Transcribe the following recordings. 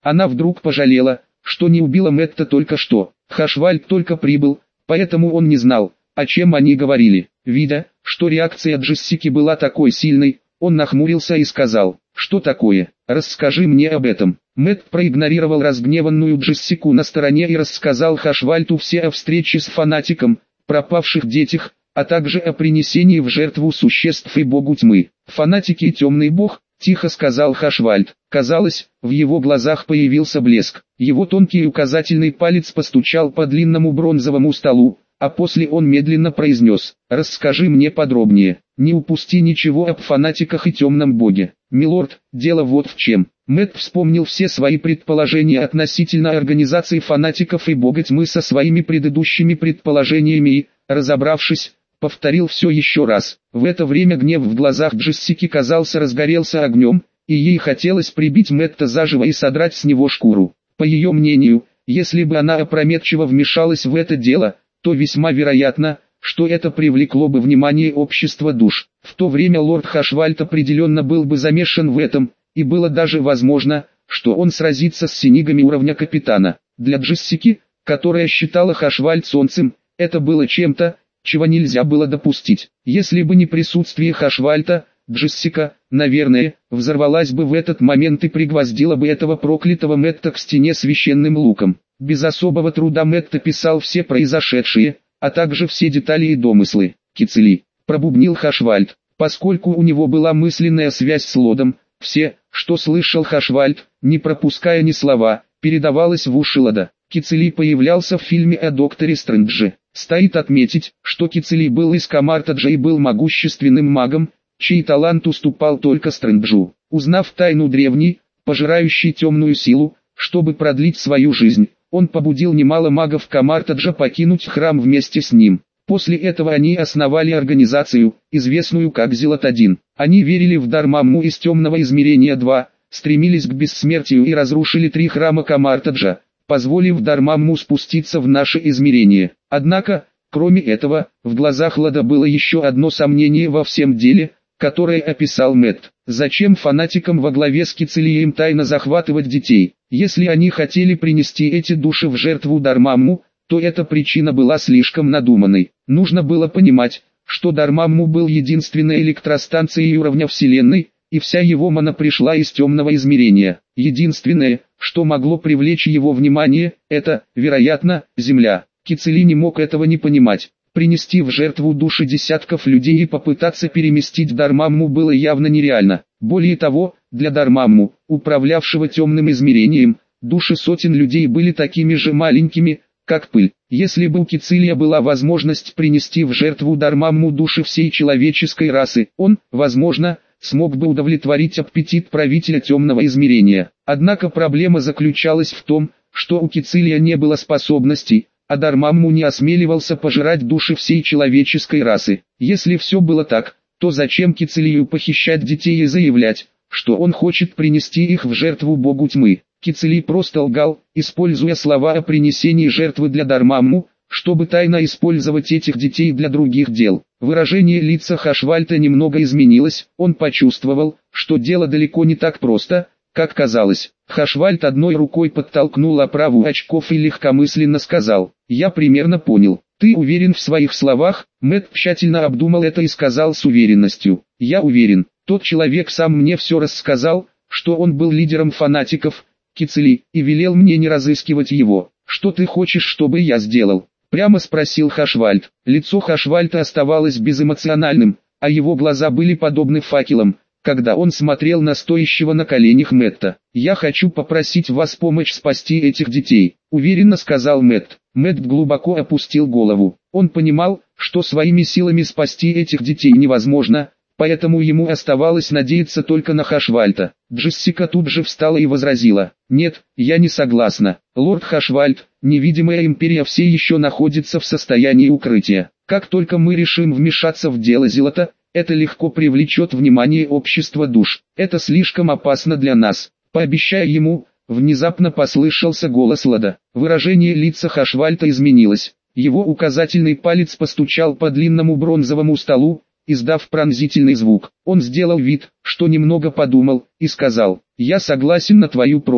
Она вдруг пожалела, что не убила Мэтта только что. Хашвальд только прибыл, поэтому он не знал, о чем они говорили. Видя, что реакция Джессики была такой сильной, он нахмурился и сказал: «Что такое? Расскажи мне об этом». Мэтт проигнорировал разгневанную Джессику на стороне и рассказал Хашвальту все о встрече с фанатиком, пропавших детях, а также о принесении в жертву существ и богу тьмы. «Фанатики и темный бог», — тихо сказал Хашвальд. Казалось, в его глазах появился блеск. Его тонкий указательный палец постучал по длинному бронзовому столу, а после он медленно произнес: «Расскажи мне подробнее, не упусти ничего об фанатиках и темном боге». «Милорд, дело вот в чем». Мэтт вспомнил все свои предположения относительно организации фанатиков и бога тьмы со своими предыдущими предположениями и, разобравшись, повторил все еще раз. В это время гнев в глазах Джессики, казался, разгорелся огнем, и ей хотелось прибить Мэтта заживо и содрать с него шкуру. По ее мнению, если бы она опрометчиво вмешалась в это дело, то весьма вероятно, что это привлекло бы внимание общества душ. В то время лорд Хашвальд определенно был бы замешан в этом, и было даже возможно, что он сразится с синигами уровня капитана. Для Джессики, которая считала Хашвальд солнцем, это было чем-то, чего нельзя было допустить. Если бы не присутствие Хашвальда, Джессика, наверное, взорвалась бы в этот момент и пригвоздила бы этого проклятого Мэтта к стене священным луком. Без особого труда Мэтт описал все произошедшие, а также все детали и домыслы. «Кицели», — пробубнил Хашвальд, поскольку у него была мысленная связь с Лодом. Все, что слышал Хашвальд, не пропуская ни слова, передавалось в уши Лода. Кицели появлялся в фильме о Докторе Стрэндже. Стоит отметить, что Кицели был из Камартаджа и был могущественным магом, чей талант уступал только Стрэнджу. Узнав тайну древней, пожирающей темную силу, чтобы продлить свою жизнь, он побудил немало магов Камартаджа покинуть храм вместе с ним. После этого они основали организацию, известную как Зелот-1. Они верили в Дармамму из темного измерения 2, стремились к бессмертию и разрушили 3 храма Камартаджа, позволив Дармамму спуститься в наше измерение. Однако, кроме этого, в глазах Лода было еще одно сомнение во всем деле, которое описал Мэтт. Зачем фанатикам во главе с Кицелием тайно захватывать детей? Если они хотели принести эти души в жертву Дармамму, то эта причина была слишком надуманной. Нужно было понимать, что Дармамму был единственной электростанцией уровня Вселенной, и вся его мана пришла из темного измерения. Единственное, что могло привлечь его внимание, это, вероятно, Земля. Кицели не мог этого не понимать. Принести в жертву души десятков людей и попытаться переместить Дармамму было явно нереально. Более того, для Дармамму, управлявшего темным измерением, души сотен людей были такими же маленькими, как пыль. Если бы у Кицелия была возможность принести в жертву Дармамму души всей человеческой расы, он, возможно, смог бы удовлетворить аппетит правителя темного измерения. Однако проблема заключалась в том, что у Кицелия не было способностей, а Дармамму не осмеливался пожирать души всей человеческой расы. Если все было так, то зачем Кицелию похищать детей и заявлять, что он хочет принести их в жертву богу тьмы? Кицелий просто лгал, используя слова о принесении жертвы для Дармамму, чтобы тайно использовать этих детей для других дел. Выражение лица Хашвальда немного изменилось, он почувствовал, что дело далеко не так просто, как казалось. Хашвальд одной рукой подтолкнул оправу очков и легкомысленно сказал: «Я примерно понял. Ты уверен в своих словах?» Мэтт тщательно обдумал это и сказал с уверенностью: «Я уверен. Тот человек сам мне все рассказал, что он был лидером фанатиков, Кицели, и велел мне не разыскивать его. Что ты хочешь, чтобы я сделал?» Прямо спросил Хашвальд. Лицо Хашвальда оставалось безэмоциональным, а его глаза были подобны факелам, когда он смотрел на стоящего на коленях Мэтта. «Я хочу попросить вас помочь спасти этих детей», — уверенно сказал Мэтт. Мэтт глубоко опустил голову. Он понимал, что своими силами спасти этих детей невозможно, поэтому ему оставалось надеяться только на Хашвальда. Джессика тут же встала и возразила: «Нет, я не согласна. Лорд Хашвальд, невидимая империя все еще находится в состоянии укрытия. Как только мы решим вмешаться в дело Зелота, это легко привлечет внимание общества душ. Это слишком опасно для нас. Пообещай ему». Внезапно послышался голос Лода. Выражение лица Хашвальда изменилось. Его указательный палец постучал по длинному бронзовому столу, издав пронзительный звук. Он сделал вид, что немного подумал, и сказал: «Я согласен на твою просьбу.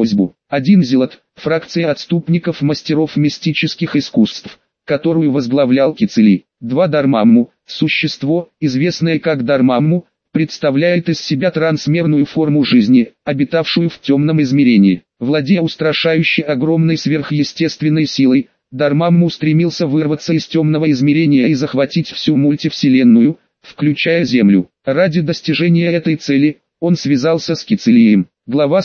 1 Зелот, фракция отступников мастеров мистических искусств, которую возглавлял Кицели. 2 Дармамму, существо, известное как Дармамму, представляет из себя трансмерную форму жизни, обитавшую в темном измерении. Владея устрашающей огромной сверхъестественной силой, Дармамму стремился вырваться из темного измерения и захватить всю мультивселенную, включая Землю. Ради достижения этой цели, он связался с Кицелием. Глава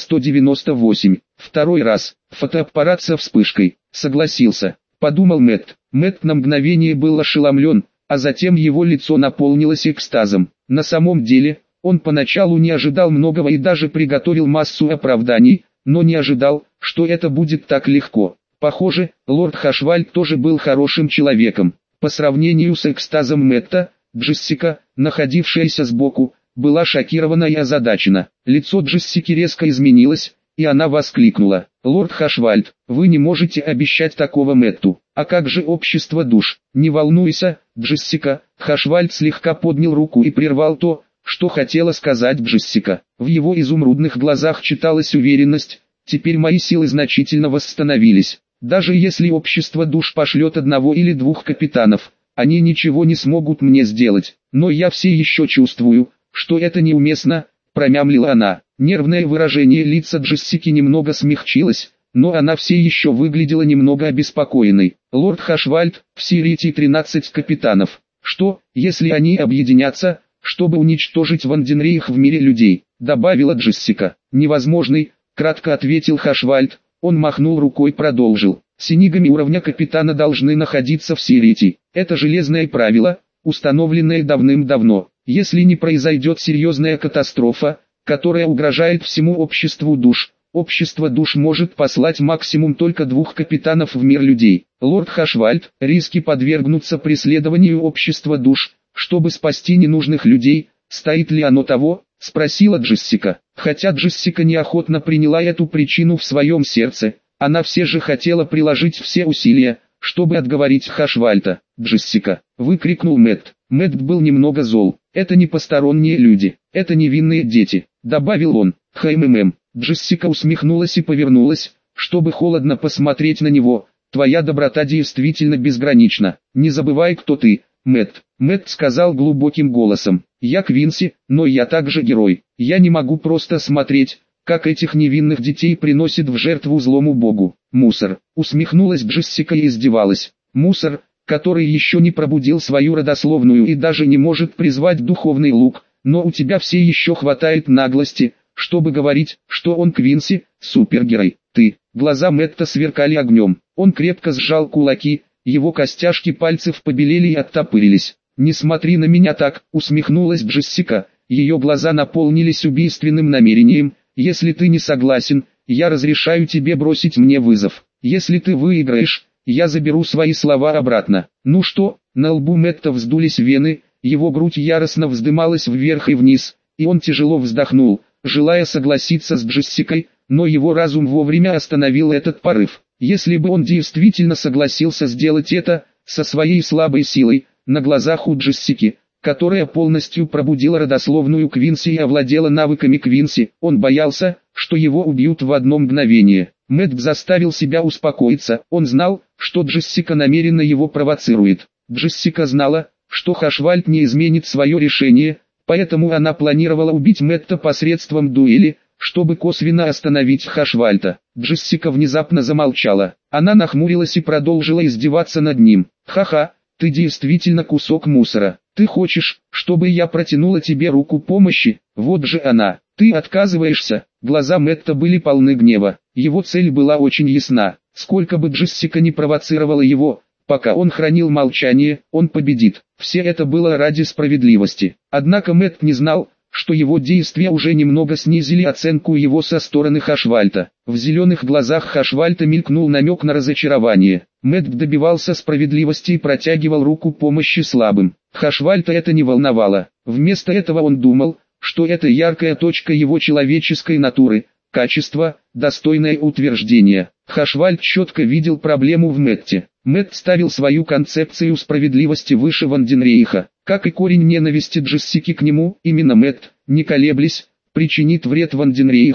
198. Второй раз. Фотоаппарат со вспышкой. Согласился. Подумал Мэтт. Мэтт на мгновение был ошеломлен, а затем его лицо наполнилось экстазом. На самом деле, он поначалу не ожидал многого и даже приготовил массу оправданий, но не ожидал, что это будет так легко. Похоже, лорд Хашвальд тоже был хорошим человеком. По сравнению с экстазом Мэтта, Джессика, находившаяся сбоку, была шокирована и озадачена. Лицо Джессики резко изменилось, и она воскликнула: «Лорд Хашвальд, вы не можете обещать такого Мэтту. А как же общество душ?» «Не волнуйся, Джессика». Хашвальд слегка поднял руку и прервал то, что хотела сказать Джессика. В его изумрудных глазах читалась уверенность: «Теперь мои силы значительно восстановились. Даже если общество душ пошлет 1 или 2 капитанов, они ничего не смогут мне сделать. Но я все еще чувствую, что это неуместно», промямлила она. Нервное выражение лица Джессики немного смягчилось, но она все еще выглядела немного обеспокоенной. «Лорд Хашвальд, в Сирите 13 капитанов. Что, если они объединятся, чтобы уничтожить Ванденрейх в мире людей?» добавила Джессика. «Невозможный», кратко ответил Хашвальд. Он махнул рукой и продолжил. «Синигами уровня капитана должны находиться в Сирите. Это железное правило, установленное давным-давно. Если не произойдет серьезная катастрофа, которая угрожает всему обществу душ, общество душ может послать максимум только 2 капитанов в мир людей. Лорд Хашвальд, риски подвергнуться преследованию общества душ, чтобы спасти ненужных людей, стоит ли оно того?» спросила Джессика. Хотя Джессика неохотно приняла эту причину в своем сердце, она все же хотела приложить все усилия, чтобы отговорить Хашвальда. «Джессика!» — выкрикнул Мэтт. Мэтт был немного зол. «Это не посторонние люди, это невинные дети», — добавил он. «Хмм». Джессика усмехнулась и повернулась, чтобы холодно посмотреть на него. «Твоя доброта действительно безгранична. Не забывай, кто ты, Мэтт». Мэтт сказал глубоким голосом: «Я Квинси, но я также герой. Я не могу просто смотреть, как этих невинных детей приносят в жертву злому богу». «Мусор», — усмехнулась Джессика и издевалась. «Мусор, который еще не пробудил свою родословную и даже не может призвать духовный лук, но у тебя все еще хватает наглости, чтобы говорить, что он Квинси, супергерой. Ты». Глаза Мэтта сверкали огнем. Он крепко сжал кулаки, его костяшки пальцев побелели и оттопырились. «Не смотри на меня так», — усмехнулась Джессика. Ее глаза наполнились убийственным намерением. «Если ты не согласен, я разрешаю тебе бросить мне вызов. Если ты выиграешь, я заберу свои слова обратно». «Ну что?» На лбу Мэтта вздулись вены, его грудь яростно вздымалась вверх и вниз, и он тяжело вздохнул, желая согласиться с Джессикой, но его разум вовремя остановил этот порыв. Если бы он действительно согласился сделать это, со своей слабой силой, на глазах у Джессики, которая полностью пробудила родословную Квинси и овладела навыками Квинси, он боялся, что его убьют в одно мгновение. Мэтт заставил себя успокоиться, он знал, что Джессика намеренно его провоцирует. Джессика знала, что Хашвальд не изменит свое решение, поэтому она планировала убить Мэтта посредством дуэли, чтобы косвенно остановить Хашвальда. Джессика внезапно замолчала. Она нахмурилась и продолжила издеваться над ним. «Ха-ха, ты действительно кусок мусора. Ты хочешь, чтобы я протянула тебе руку помощи? Вот же она. Ты отказываешься». Глаза Мэтта были полны гнева. Его цель была очень ясна. Сколько бы Джессика ни провоцировала его, пока он хранил молчание, он победит. Все это было ради справедливости. Однако Мэтт не знал, что его действия уже немного снизили оценку его со стороны Хашвальда. В зеленых глазах Хашвальда мелькнул намек на разочарование. Мэтт добивался справедливости и протягивал руку помощи слабым. Хашвальда это не волновало. Вместо этого он думал, что это яркая точка его человеческой натуры, качество, достойное утверждения. Хашвальд четко видел проблему в Мэтте. Мэтт ставил свою концепцию справедливости выше Ванденрейха. Как и корень ненависти Джессики к нему, именно Мэтт, не колеблясь, причинит вред Ванденрейху,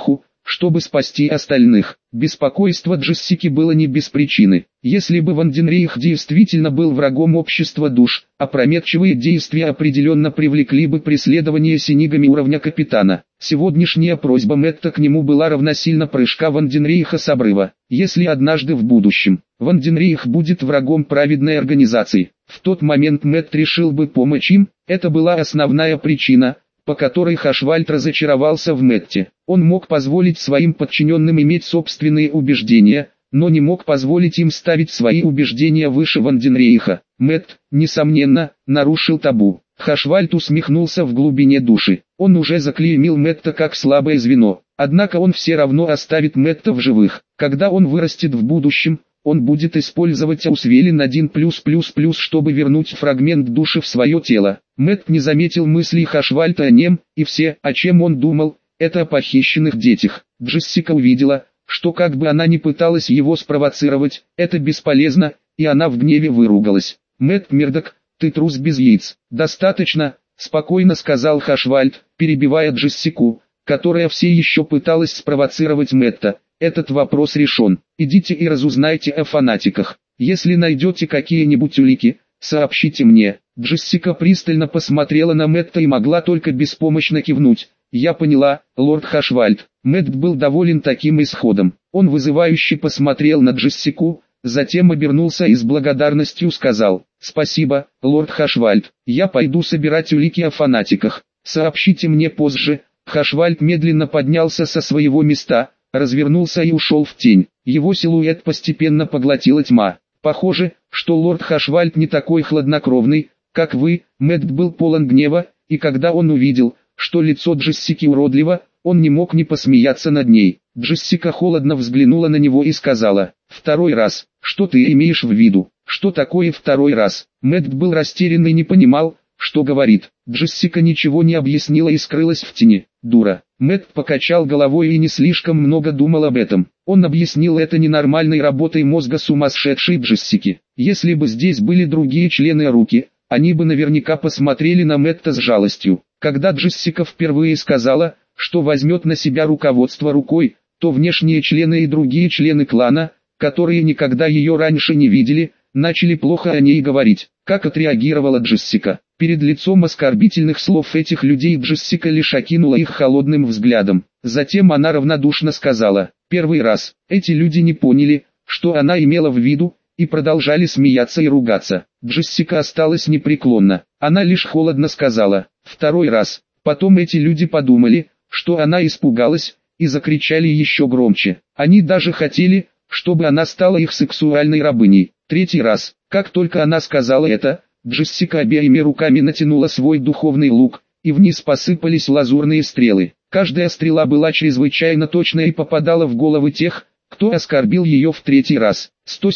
чтобы спасти остальных. Беспокойство Джессики было не без причины. Если бы Ванденрейх действительно был врагом общества душ, опрометчивые действия определенно привлекли бы преследование Синигами уровня капитана. Сегодняшняя просьба Мэтта к нему была равносильна прыжка Ванденрейха с обрыва. Если однажды в будущем Ванденрейх будет врагом праведной организации, в тот момент Мэтт решил бы помочь им. Это была основная причина, по которой Хашвальд разочаровался в Мэтте. Он мог позволить своим подчиненным иметь собственные убеждения, но не мог позволить им ставить свои убеждения выше Ванденрейха. Мэтт, несомненно, нарушил табу. Хашвальд усмехнулся в глубине души. Он уже заклеймил Мэтта как слабое звено. Однако он все равно оставит Мэтта в живых. Когда он вырастет в будущем, он будет использовать Аусвелин 1+++, чтобы вернуть фрагмент души в свое тело. Мэтт не заметил мыслей Хашвальда о нем, и все, о чем он думал, это о похищенных детях. Джессика увидела, что как бы она ни пыталась его спровоцировать, это бесполезно, и она в гневе выругалась. «Мэтт Мердок, ты трус без яиц». «Достаточно», — спокойно сказал Хашвальд, перебивая Джессику, которая все еще пыталась спровоцировать Мэтта. «Этот вопрос решен. Идите и разузнайте о фанатиках. Если найдете какие-нибудь улики, сообщите мне». Джессика пристально посмотрела на Мэтта и могла только беспомощно кивнуть. «Я поняла, лорд Хашвальд». Мэтт был доволен таким исходом. Он вызывающе посмотрел на Джессику, затем обернулся и с благодарностью сказал: «Спасибо, лорд Хашвальд. Я пойду собирать улики о фанатиках. Сообщите мне позже». Хашвальд медленно поднялся со своего места, развернулся и ушел в тень. Его силуэт постепенно поглотила тьма. «Похоже, что лорд Хашвальд не такой хладнокровный, как вы». Мэтт был полон гнева, и когда он увидел, что лицо Джессики уродливо, он не мог не посмеяться над ней. Джессика холодно взглянула на него и сказала: «Второй раз. Что ты имеешь в виду? Что такое второй раз?» Мэтт был растерян и не понимал, что говорит. Джессика ничего не объяснила и скрылась в тени. «Дура». Мэтт покачал головой и не слишком много думал об этом. Он объяснил это ненормальной работой мозга сумасшедшей Джессики. Если бы здесь были другие члены руки, они бы наверняка посмотрели на Мэтта с жалостью. Когда Джессика впервые сказала, что возьмет на себя руководство рукой, то внешние члены и другие члены клана, которые никогда ее раньше не видели, начали плохо о ней говорить. Как отреагировала Джессика? Перед лицом оскорбительных слов этих людей Джессика лишь окинула их холодным взглядом. Затем она равнодушно сказала: «Первый раз». Эти люди не поняли, что она имела в виду, и продолжали смеяться и ругаться. Джессика осталась непреклонна. Она лишь холодно сказала: «Второй раз». Потом эти люди подумали, что она испугалась, и закричали еще громче. Они даже хотели, чтобы она стала их сексуальной рабыней. Третий раз. Как только она сказала это, Джессика обеими руками натянула свой духовный лук, и вниз посыпались лазурные стрелы. Каждая стрела была чрезвычайно точной и попадала в головы тех, кто оскорбил ее в третий раз.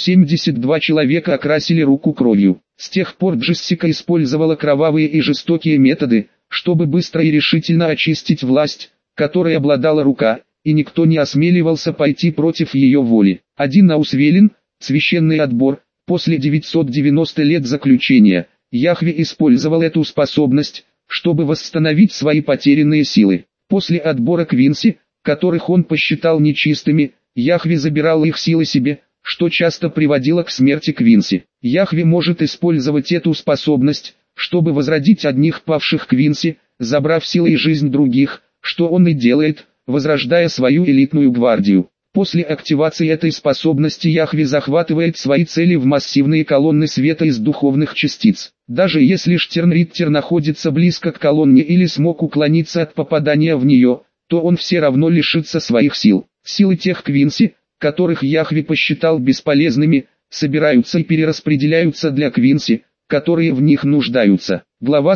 172 человека окрасили руку кровью. С тех пор Джессика использовала кровавые и жестокие методы, чтобы быстро и решительно очистить власть, которой обладала рука, и никто не осмеливался пойти против ее воли. Один Аусвелин, священный отбор. После 990 лет заключения, Яхве использовал эту способность, чтобы восстановить свои потерянные силы. После отбора Квинси, которых он посчитал нечистыми, Яхве забирал их силы себе, что часто приводило к смерти Квинси. Яхве может использовать эту способность, чтобы возродить одних павших Квинси, забрав силы и жизнь других, что он и делает, возрождая свою элитную гвардию. После активации этой способности Яхве захватывает свои цели в массивные колонны света из духовных частиц. Даже если Штернриттер находится близко к колонне или смог уклониться от попадания в нее, то он все равно лишится своих сил. Силы тех Квинси, которых Яхве посчитал бесполезными, собираются и перераспределяются для Квинси, которые в них нуждаются. Глава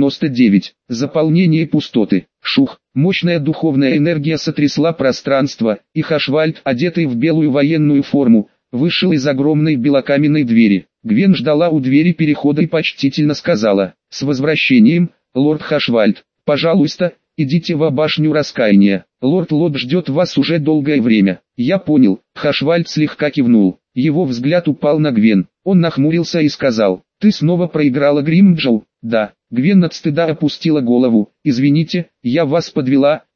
199. Заполнение пустоты. Шух. Мощная духовная энергия сотрясла пространство, и Хашвальд, одетый в белую военную форму, вышел из огромной белокаменной двери. Гвен ждала у двери перехода и почтительно сказала: «С возвращением, лорд Хашвальд. Пожалуйста, идите в башню раскаяния. Лорд Лот ждет вас уже долгое время». «Я понял». Хашвальд слегка кивнул. Его взгляд упал на Гвен. Он нахмурился и сказал: «Ты снова проиграла Гримджоу?» «Да». Гвен от стыда опустила голову. «Извините, я вас подвела,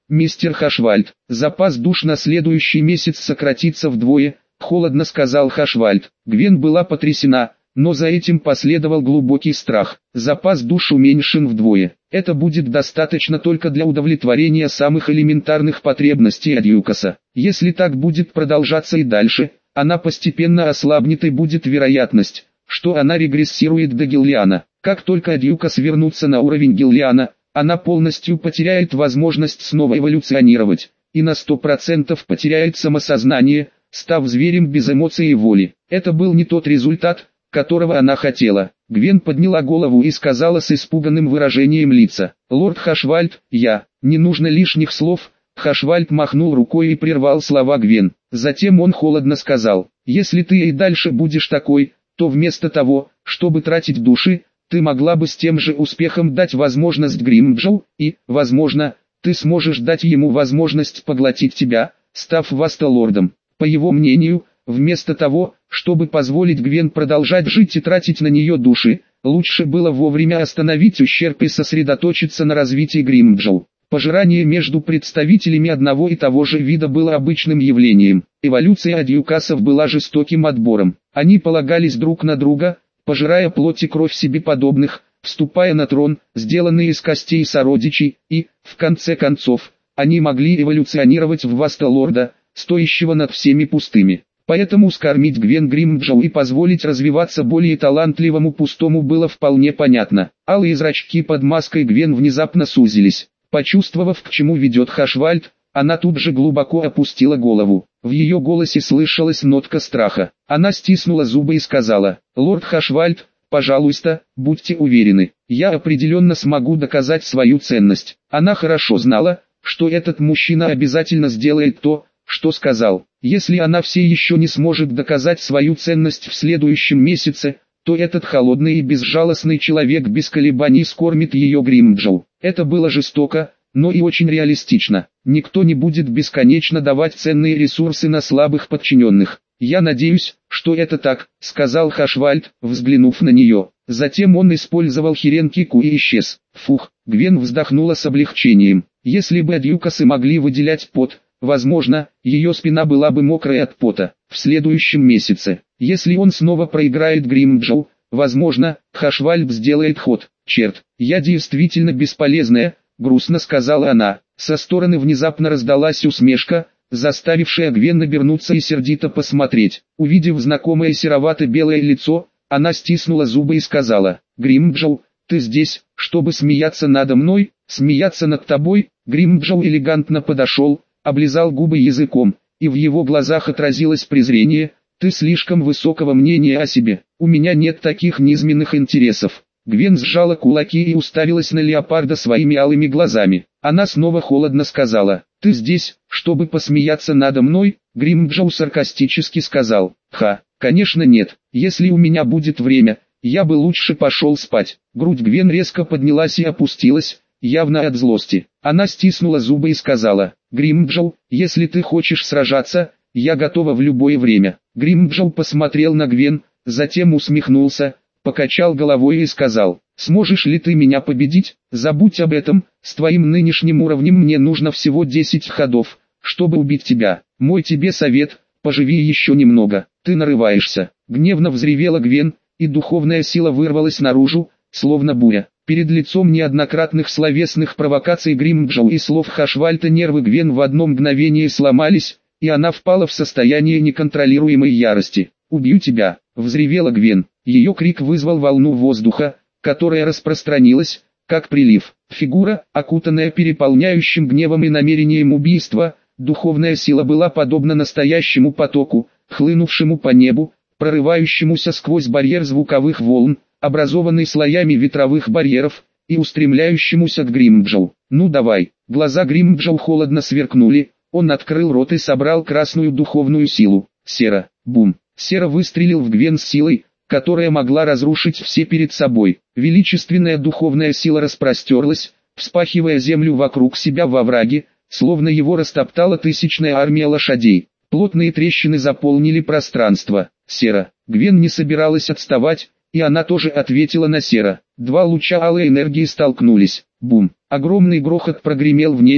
мистер Хашвальд. Запас душ на следующий месяц сократится вдвое, холодно сказал Хашвальд. Гвен была потрясена, но за этим последовал глубокий страх. Запас душ уменьшен вдвое. Это будет достаточно только для удовлетворения самых элементарных потребностей Адьюкаса. Если так будет продолжаться и дальше, она постепенно ослабнет и будет вероятность, что она регрессирует до Гиллиана. Как только Адьюкас вернется на уровень Гиллиана, она полностью потеряет возможность снова эволюционировать, и на 100% потеряет самосознание, став зверем без эмоций и воли. Это был не тот результат, которого она хотела. Гвен подняла голову и сказала с испуганным выражением лица: «Лорд Хашвальд, не нужно лишних слов». Хашвальд махнул рукой и прервал слова Гвен. Затем он холодно сказал: «Если ты и дальше будешь такой, то вместо того, чтобы тратить души, ты могла бы с тем же успехом дать возможность Гримджоу, и, возможно, ты сможешь дать ему возможность поглотить тебя, став Васталордом». По его мнению, вместо того, чтобы позволить Гвен продолжать жить и тратить на нее души, лучше было вовремя остановить ущерб и сосредоточиться на развитии Гримджоу. Пожирание между представителями одного и того же вида было обычным явлением. Эволюция адьюкасов была жестоким отбором. Они полагались друг на друга, пожирая плоть и кровь себе подобных, вступая на трон, сделанный из костей сородичей, и, в конце концов, они могли эволюционировать в Васталорда, стоящего над всеми пустыми. Поэтому скормить Гвен Гримджоу и позволить развиваться более талантливому пустому было вполне понятно. Алые зрачки под маской Гвен внезапно сузились. Почувствовав, к чему ведет Хашвальд, она тут же глубоко опустила голову. В ее голосе слышалась нотка страха. Она стиснула зубы и сказала: «Лорд Хашвальд, пожалуйста, будьте уверены, я определенно смогу доказать свою ценность». Она хорошо знала, что этот мужчина обязательно сделает то, что сказал. Если она все еще не сможет доказать свою ценность в следующем месяце, то этот холодный и безжалостный человек без колебаний скормит ее Гримджоу. Это было жестоко, но и очень реалистично. Никто не будет бесконечно давать ценные ресурсы на слабых подчиненных. «Я надеюсь, что это так», — сказал Хашвальд, взглянув на нее. Затем он использовал Хирен-кику и исчез. Фух, Гвен вздохнула с облегчением. Если бы адьюкасы могли выделять пот, возможно, ее спина была бы мокрой от пота. В следующем месяце, если он снова проиграет Гримджоу, возможно, Хашвальд сделает ход. «Черт, я действительно бесполезная», — грустно сказала она. Со стороны внезапно раздалась усмешка, заставившая Гвен обернуться и сердито посмотреть. Увидев знакомое серовато-белое лицо, она стиснула зубы и сказала: «Гримджоу, ты здесь, чтобы смеяться надо мной, смеяться над тобой?» Гримджоу элегантно подошел, облизал губы языком, и в его глазах отразилось презрение. «Ты слишком высокого мнения о себе, у меня нет таких низменных интересов». Гвен сжала кулаки и уставилась на леопарда своими алыми глазами. Она снова холодно сказала: «Ты здесь, чтобы посмеяться надо мной?» Гримджоу саркастически сказал: конечно нет, если у меня будет время, я бы лучше пошел спать». Грудь Гвен резко поднялась и опустилась, явно от злости. Она стиснула зубы и сказала: «Гримджоу, если ты хочешь сражаться, я готова в любое время». Гримджоу посмотрел на Гвен, затем усмехнулся, покачал головой и сказал: «Сможешь ли ты меня победить? Забудь об этом, с твоим нынешним уровнем мне нужно всего 10 ходов, чтобы убить тебя. Мой тебе совет, поживи еще немного, ты нарываешься». Гневно взревела Гвен, и духовная сила вырвалась наружу, словно буря. Перед лицом неоднократных словесных провокаций Гримджоу и слов Хашвальда нервы Гвен в одно мгновение сломались, и она впала в состояние неконтролируемой ярости. «Убью тебя!» — взревела Гвен. Ее крик вызвал волну воздуха, которая распространилась, как прилив. Фигура, окутанная переполняющим гневом и намерением убийства, духовная сила была подобна настоящему потоку, хлынувшему по небу, прорывающемуся сквозь барьер звуковых волн, образованный слоями ветровых барьеров, и устремляющемуся к Гримджоу. «Ну давай!» Глаза Гримджоу холодно сверкнули, он открыл рот и собрал красную духовную силу. Сера, бум! Сера выстрелил в Гвен с силой, которая могла разрушить все перед собой. Величественная духовная сила распростерлась, вспахивая землю вокруг себя во враге, словно его растоптала тысячная армия лошадей. Плотные трещины заполнили пространство. Сера. Гвен не собиралась отставать, и она тоже ответила на Сера. Два луча алой энергии столкнулись. Бум! Огромный грохот прогремел в небе,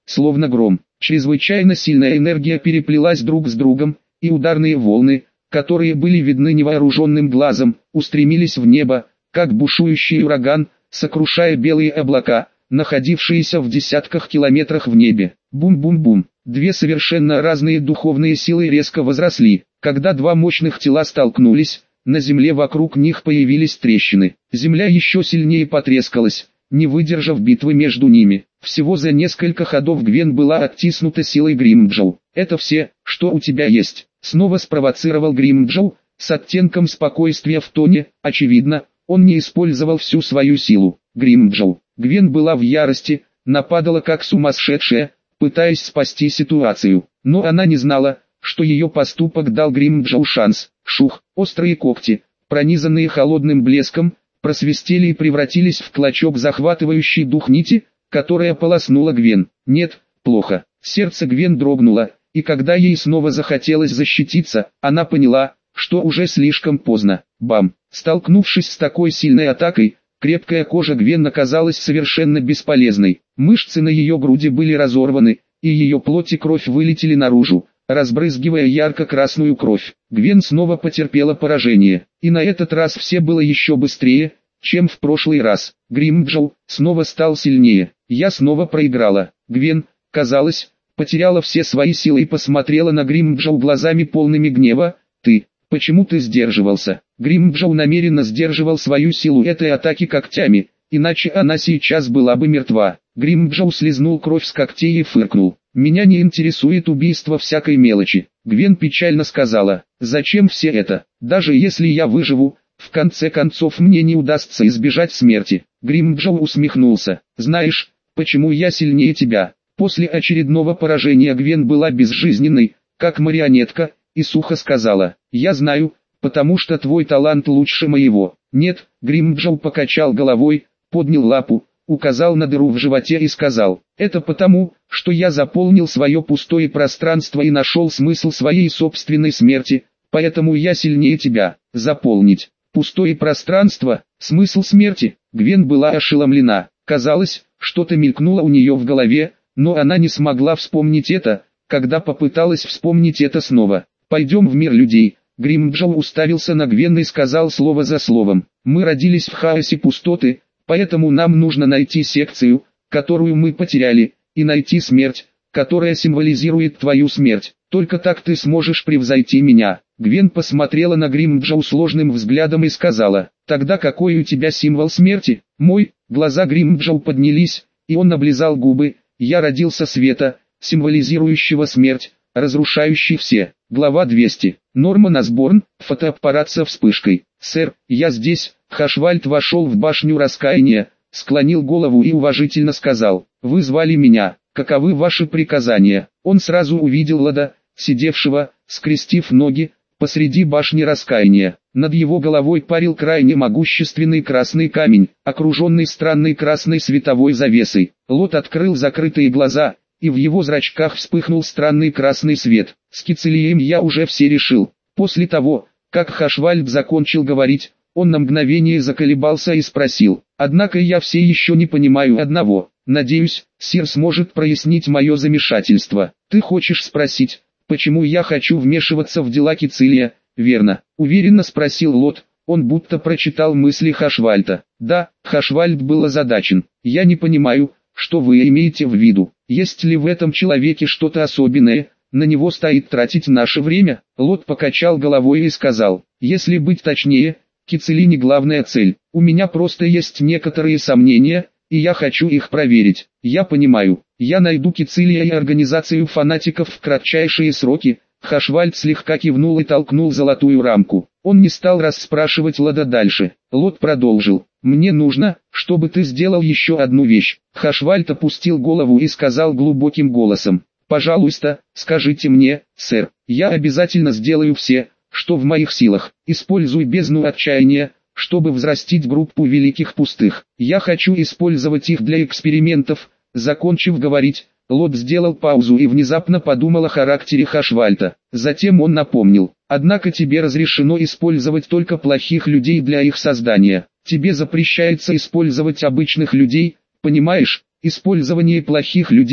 словно гром. Чрезвычайно сильная энергия переплелась друг с другом, и ударные волны, которые были видны невооруженным глазом, устремились в небо, как бушующий ураган, сокрушая белые облака, находившиеся в десятках километрах в небе. Бум-бум-бум. Две совершенно разные духовные силы резко возросли. Когда два мощных тела столкнулись, на земле вокруг них появились трещины. Земля еще сильнее потрескалась, не выдержав битвы между ними. Всего за несколько ходов Гвен была оттиснута силой Гриммджоу. «Это все, что у тебя есть», — снова спровоцировал Гриммджоу, с оттенком спокойствия в тоне. Очевидно, он не использовал всю свою силу. Гриммджоу. Гвен была в ярости, нападала как сумасшедшая, пытаясь спасти ситуацию. Но она не знала, что ее поступок дал Гриммджоу шанс. Шух, острые когти, пронизанные холодным блеском, просвистели и превратились в клочок захватывающей дух нити, которая полоснула Гвен. Нет, плохо. Сердце Гвен дрогнуло, и когда ей снова захотелось защититься, она поняла, что уже слишком поздно. Бам! Столкнувшись с такой сильной атакой, крепкая кожа Гвен оказалась совершенно бесполезной. Мышцы на ее груди были разорваны, и ее плоть и кровь вылетели наружу, разбрызгивая ярко-красную кровь. Гвен снова потерпела поражение, и на этот раз все было еще быстрее, чем в прошлый раз. Гриммджоу снова стал сильнее. Я снова проиграла. Гвен, казалось, потеряла все свои силы и посмотрела на Гриммджоу глазами полными гнева. Почему ты сдерживался? Гриммджоу намеренно сдерживал свою силу этой атаки когтями, иначе она сейчас была бы мертва. Гриммджоу слизнул кровь с когтей и фыркнул. «Меня не интересует убийство всякой мелочи», — Гвен печально сказала. «Зачем все это? Даже если я выживу, в конце концов мне не удастся избежать смерти». Гриммджоу усмехнулся. «Знаешь, почему я сильнее тебя?» После очередного поражения Гвен была безжизненной, как марионетка, и сухо сказала: «Я знаю, потому что твой талант лучше моего». «Нет», — Гриммджоу покачал головой, поднял лапу, указал на дыру в животе и сказал: «Это потому, что я заполнил свое пустое пространство и нашел смысл своей собственной смерти, поэтому я сильнее тебя». Заполнить пустое пространство, смысл смерти. Гвен была ошеломлена. Казалось, что-то мелькнуло у нее в голове, но она не смогла вспомнить это, когда попыталась вспомнить это снова. «Пойдем в мир людей». Гриммджоу уставился на Гвен и сказал слово за словом: «Мы родились в хаосе пустоты, поэтому нам нужно найти секцию, которую мы потеряли, и найти смерть, которая символизирует твою смерть. Только так ты сможешь превзойти меня». Гвен посмотрела на Гриммджоу сложным взглядом и сказала: «Тогда какой у тебя символ смерти?» «Мой». Глаза Гриммджоу поднялись, и он облизал губы. «Я родился света, символизирующего смерть, разрушающий все». Глава 200. Норман Осборн, фотоаппарат со вспышкой. «Сэр, я здесь». Хашвальд вошел в башню раскаяния, склонил голову и уважительно сказал: «Вы звали меня, каковы ваши приказания?» Он сразу увидел Лада, сидевшего, скрестив ноги, посреди башни раскаяния. Над его головой парил крайне могущественный красный камень, окруженный странной красной световой завесой. Лот открыл закрытые глаза, и в его зрачках вспыхнул странный красный свет. «С Кицелием я уже все решил». После того, как Хашвальд закончил говорить, он на мгновение заколебался и спросил: «Однако я все еще не понимаю одного. Надеюсь, сир сможет прояснить мое замешательство. Ты хочешь спросить, почему я хочу вмешиваться в дела Кицелия, верно?» Уверенно спросил Лот. Он будто прочитал мысли Хашвальда. «Да». Хашвальд был озадачен. «Я не понимаю, что вы имеете в виду. Есть ли в этом человеке что-то особенное, на него стоит тратить наше время?» Лот покачал головой и сказал: «Если быть точнее, Кицели не главная цель. У меня просто есть некоторые сомнения, и я хочу их проверить. Я понимаю, я найду Кицелия и организацию фанатиков в кратчайшие сроки». Хашвальд слегка кивнул и толкнул золотую рамку. Он не стал расспрашивать Лада дальше. Лот продолжил: «Мне нужно, чтобы ты сделал еще одну вещь». Хашвальд опустил голову и сказал глубоким голосом: «Пожалуйста, скажите мне, сэр, я обязательно сделаю все, что в моих силах. Используй бездну отчаяния, чтобы взрастить группу великих пустых. Я хочу использовать их для экспериментов». Закончив говорить, Лот сделал паузу и внезапно подумал о характере Хашвальда. Затем он напомнил: «Однако тебе разрешено использовать только плохих людей для их создания. Тебе запрещается использовать обычных людей, понимаешь? Использование плохих людей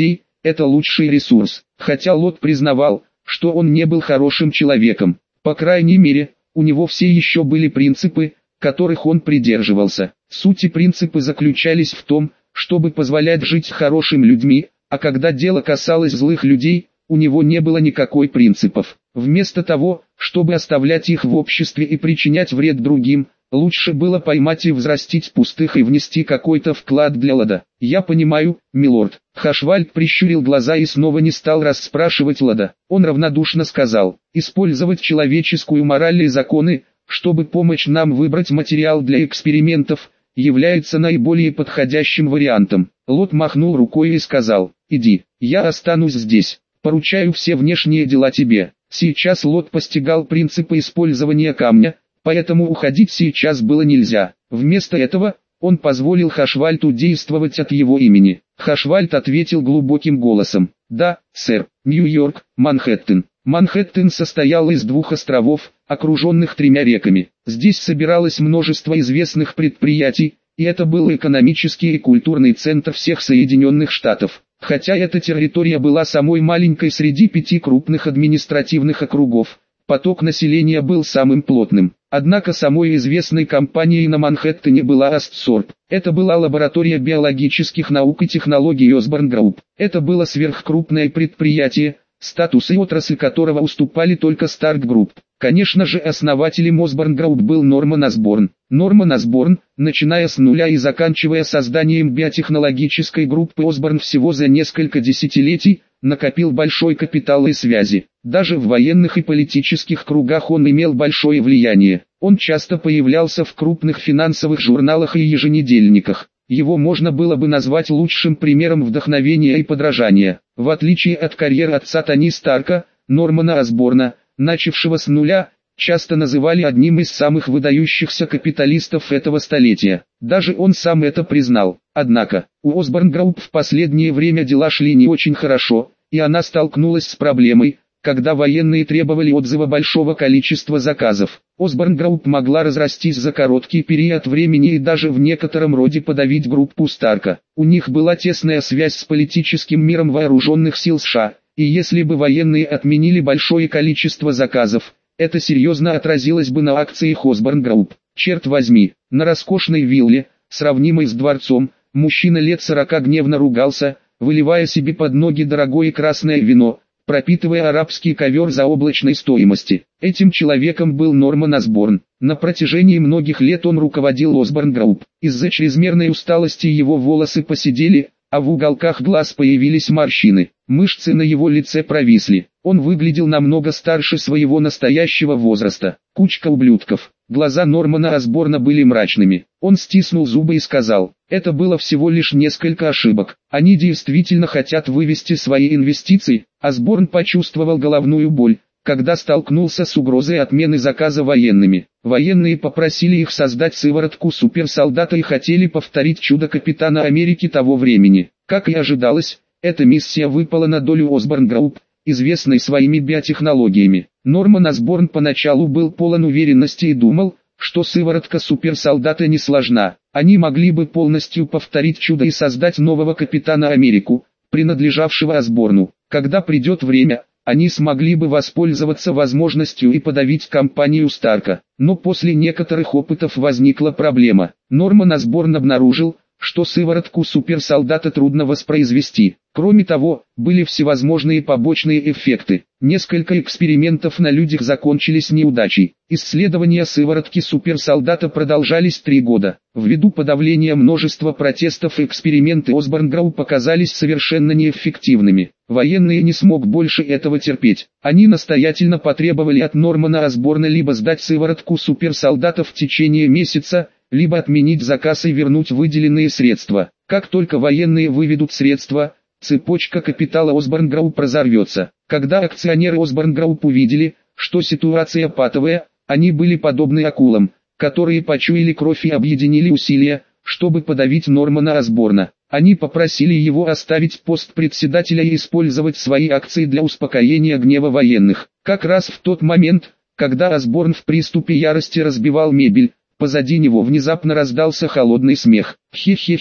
это лучший ресурс. Хотя Лот признавал, что он не был хорошим человеком. По крайней мере, у него все еще были принципы, которых он придерживался. Суть и принципы заключались в том, чтобы позволять жить хорошим людьми, а когда дело касалось злых людей, у него не было никакой принципов. Вместо того, чтобы оставлять их в обществе и причинять вред другим, лучше было поймать и взрастить пустых и внести какой-то вклад для Лода. «Я понимаю, милорд». Хашвальд прищурил глаза и снова не стал расспрашивать Лода. Он равнодушно сказал: «Использовать человеческую мораль и законы, чтобы помочь нам выбрать материал для экспериментов, является наиболее подходящим вариантом». Лот махнул рукой и сказал: «Иди, я останусь здесь, поручаю все внешние дела тебе». Сейчас Лот постигал принципы использования камня, поэтому уходить сейчас было нельзя. Вместо этого, он позволил Хашвальду действовать от его имени. Хашвальд ответил глубоким голосом: «Да, сэр, Нью-Йорк, Манхэттен». Манхэттен состоял из двух островов, окруженных 3 реками. Здесь собиралось множество известных предприятий, и это был экономический и культурный центр всех Соединенных Штатов. Хотя эта территория была самой маленькой среди 5 крупных административных округов, поток населения был самым плотным. Однако самой известной компанией на Манхэттене была Астсорб. Это была лаборатория биологических наук и технологий Osborn Group. Это было сверхкрупное предприятие, статус и отрасль которого уступали только Stark Group. Конечно же, основателем Osborn Group был Норман Осборн. Норман Осборн, начиная с нуля и заканчивая созданием биотехнологической группы Osborn всего за несколько десятилетий, накопил большой капитал и связи. Даже в военных и политических кругах он имел большое влияние. Он часто появлялся в крупных финансовых журналах и еженедельниках. Его можно было бы назвать лучшим примером вдохновения и подражания. В отличие от карьеры отца Тони Старка, Нормана Осборна, начавшего с нуля, часто называли одним из самых выдающихся капиталистов этого столетия. Даже он сам это признал. Однако, у Osborn Group в последнее время дела шли не очень хорошо, и она столкнулась с проблемой, когда военные требовали отзыва большого количества заказов. Osborn Group могла разрастись за короткий период времени и даже в некотором роде подавить группу Старка. У них была тесная связь с политическим миром вооруженных сил США, и если бы военные отменили большое количество заказов, это серьезно отразилось бы на акциях Osborn Group. Черт возьми, на роскошной вилле, сравнимой с дворцом, мужчина лет 40 гневно ругался, выливая себе под ноги дорогое красное вино, пропитывая арабский ковер заоблачной стоимости. Этим человеком был Норман Осборн. На протяжении многих лет он руководил Osborn Group. Из-за чрезмерной усталости его волосы поседели, а в уголках глаз появились морщины. Мышцы на его лице провисли. Он выглядел намного старше своего настоящего возраста. Кучка ублюдков. Глаза Нормана Осборна были мрачными. Он стиснул зубы и сказал: «Это было всего лишь несколько ошибок. Они действительно хотят вывести свои инвестиции». Осборн почувствовал головную боль, когда столкнулся с угрозой отмены заказа военными. Военные попросили их создать сыворотку суперсолдата и хотели повторить чудо Капитана Америки того времени. Как и ожидалось, эта миссия выпала на долю Osborn Group, известной своими биотехнологиями. Норман Осборн поначалу был полон уверенности и думал, что сыворотка суперсолдата не сложна. Они могли бы полностью повторить чудо и создать нового Капитана Америку, принадлежавшего Осборну. Когда придет время, они смогли бы воспользоваться возможностью и подавить компанию Старка. Но после некоторых опытов возникла проблема. Норман Осборн обнаружил, что сыворотку суперсолдата трудно воспроизвести. Кроме того, были всевозможные побочные эффекты. Несколько экспериментов на людях закончились неудачей. Исследования сыворотки суперсолдата продолжались 3 года. Ввиду подавления множества протестов эксперименты Osborn Group показались совершенно неэффективными. Военные не смог больше этого терпеть. Они настоятельно потребовали от Нормана Осборна либо сдать сыворотку суперсолдата в течение месяца, либо отменить заказ и вернуть выделенные средства. Как только военные выведут средства, цепочка капитала Osborn Group разорвется. Когда акционеры Osborn Group увидели, что ситуация патовая, они были подобны акулам, которые почуяли кровь и объединили усилия, чтобы подавить Нормана Осборна. Они попросили его оставить пост председателя и использовать свои акции для успокоения гнева военных. Как раз в тот момент, когда Осборн в приступе ярости разбивал мебель, позади него внезапно раздался холодный смех. «Хе-хе-хе,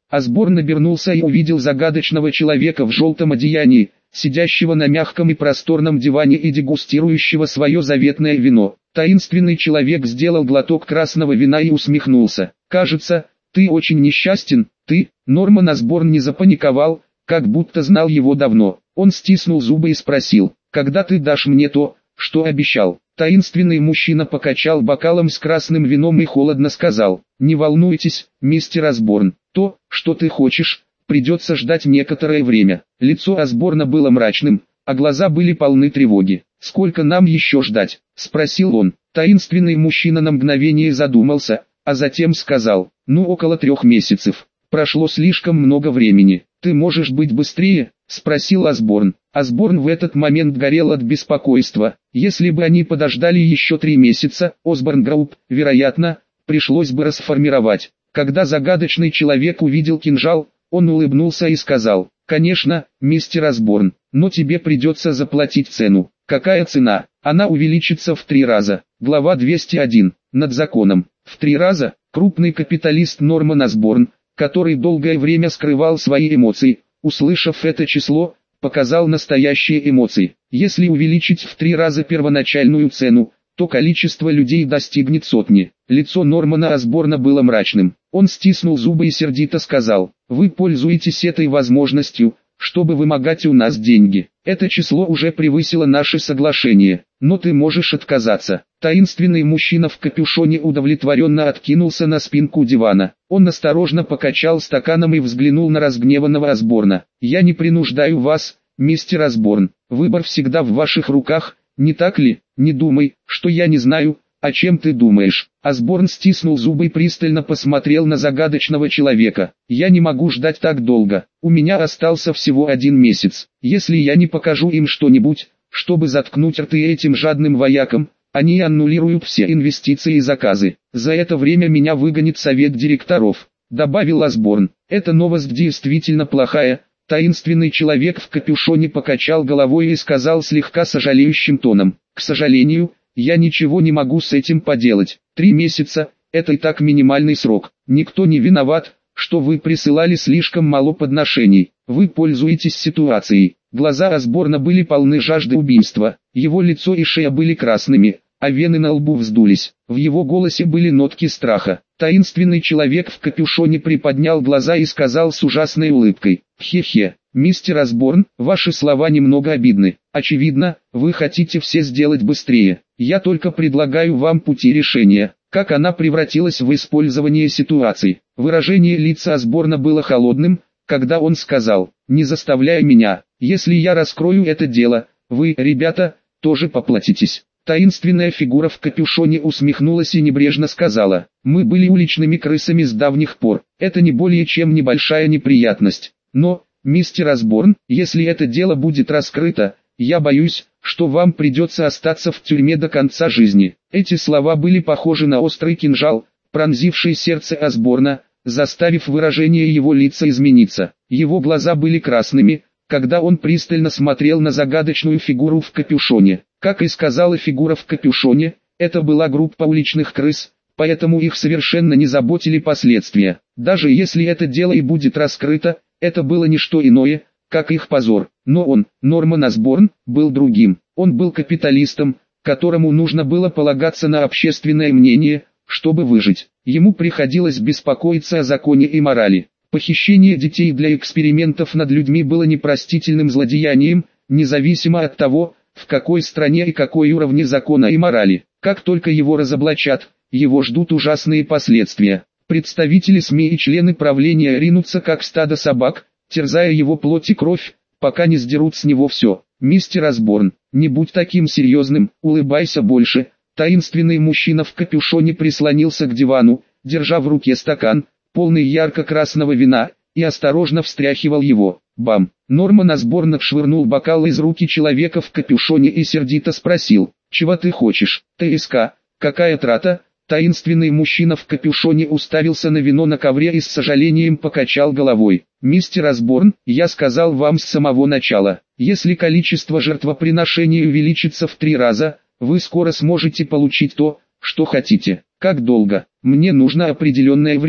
Осборн обернулся и увидел загадочного человека в желтом одеянии, сидящего на мягком и просторном диване и дегустирующего свое заветное вино. Таинственный человек сделал глоток красного вина и усмехнулся. «Кажется, ты очень несчастен, ты». Норман Осборн не запаниковал, как будто знал его давно. Он стиснул зубы и спросил: «Когда ты дашь мне то, что обещал?» Таинственный мужчина покачал бокалом с красным вином и холодно сказал: «Не волнуйтесь, мистер Осборн, то, что ты хочешь, придется ждать некоторое время». Лицо Осборна было мрачным, а глаза были полны тревоги. «Сколько нам еще ждать?» – спросил он. Таинственный мужчина на мгновение задумался, а затем сказал: «Ну, около 3 месяцев. Прошло слишком много времени. Ты можешь быть быстрее?» – спросил Осборн. Осборн в этот момент горел от беспокойства. Если бы они подождали еще 3 месяца, Осборн Групп, вероятно, пришлось бы расформировать. Когда загадочный человек увидел кинжал, он улыбнулся и сказал: «Конечно, мистер Осборн, но тебе придется заплатить цену». «Какая цена?» «Она увеличится в 3 раза». Глава 201. Над законом. В 3 раза. Крупный капиталист Норман Осборн, который долгое время скрывал свои эмоции, услышав это число, показал настоящие эмоции. Если увеличить в 3 раза первоначальную цену, то количество людей достигнет 100. Лицо Нормана Осборна было мрачным. Он стиснул зубы и сердито сказал: «Вы пользуетесь этой возможностью, чтобы вымогать у нас деньги. Это число уже превысило наше соглашение, но ты можешь отказаться». Таинственный мужчина в капюшоне удовлетворенно откинулся на спинку дивана. Он осторожно покачал стаканом и взглянул на разгневанного Осборна. «Я не принуждаю вас, мистер Осборн. Выбор всегда в ваших руках, не так ли? Не думай, что я не знаю, о чем ты думаешь». Осборн стиснул зубы и пристально посмотрел на загадочного человека. «Я не могу ждать так долго. У меня остался всего 1 месяц. Если я не покажу им что-нибудь, чтобы заткнуть рты этим жадным воякам, они аннулируют все инвестиции и заказы. За это время меня выгонит совет директоров», — добавил Осборн. «Эта новость действительно плохая». Таинственный человек в капюшоне покачал головой и сказал слегка сожалеющим тоном: «К сожалению, я ничего не могу с этим поделать. 3 месяца – это и так минимальный срок. Никто не виноват, что вы присылали слишком мало подношений. Вы пользуетесь ситуацией». Глаза Осборна были полны жажды убийства. Его лицо и шея были красными, а вены на лбу вздулись. В его голосе были нотки страха. Таинственный человек в капюшоне приподнял глаза и сказал с ужасной улыбкой: «Хе-хе, мистер Осборн, ваши слова немного обидны. Очевидно, вы хотите все сделать быстрее. Я только предлагаю вам пути решения». Как она превратилась в использование ситуации. Выражение лица Осборна было холодным, когда он сказал: «Не заставляй меня. Если я раскрою это дело, вы, ребята, тоже поплатитесь». Таинственная фигура в капюшоне усмехнулась и небрежно сказала: «Мы были уличными крысами с давних пор. Это не более чем небольшая неприятность. Но, мистер Осборн, если это дело будет раскрыто, я боюсь, что вам придется остаться в тюрьме до конца жизни». Эти слова были похожи на острый кинжал, пронзивший сердце Осборна, заставив выражение его лица измениться. Его глаза были красными, когда он пристально смотрел на загадочную фигуру в капюшоне. Как и сказала фигура в капюшоне, это была группа уличных крыс, поэтому их совершенно не заботили последствия. Даже если это дело и будет раскрыто, это было не что иное, как их позор. Но он, Норман Осборн, был другим. Он был капиталистом, которому нужно было полагаться на общественное мнение, чтобы выжить. Ему приходилось беспокоиться о законе и морали. Похищение детей для экспериментов над людьми было непростительным злодеянием, независимо от того, в какой стране и какой уровне закона и морали. Как только его разоблачат, его ждут ужасные последствия. Представители СМИ и члены правления ринутся как стадо собак, терзая его плоть и кровь, пока не сдерут с него все. «Мистер Осборн, не будь таким серьезным, улыбайся больше». Таинственный мужчина в капюшоне прислонился к дивану, держа в руке стакан, полный ярко-красного вина, и осторожно встряхивал его. Бам! Норман Осборн отшвырнул бокал из руки человека в капюшоне и сердито спросил: «Чего ты хочешь, ТСК? Какая трата?» Таинственный мужчина в капюшоне уставился на вино на ковре и с сожалением покачал головой. «Мистер Осборн, я сказал вам с самого начала, если количество жертвоприношений увеличится в 3 раза, вы скоро сможете получить то, что хотите». «Как долго? Мне нужно определенное время»,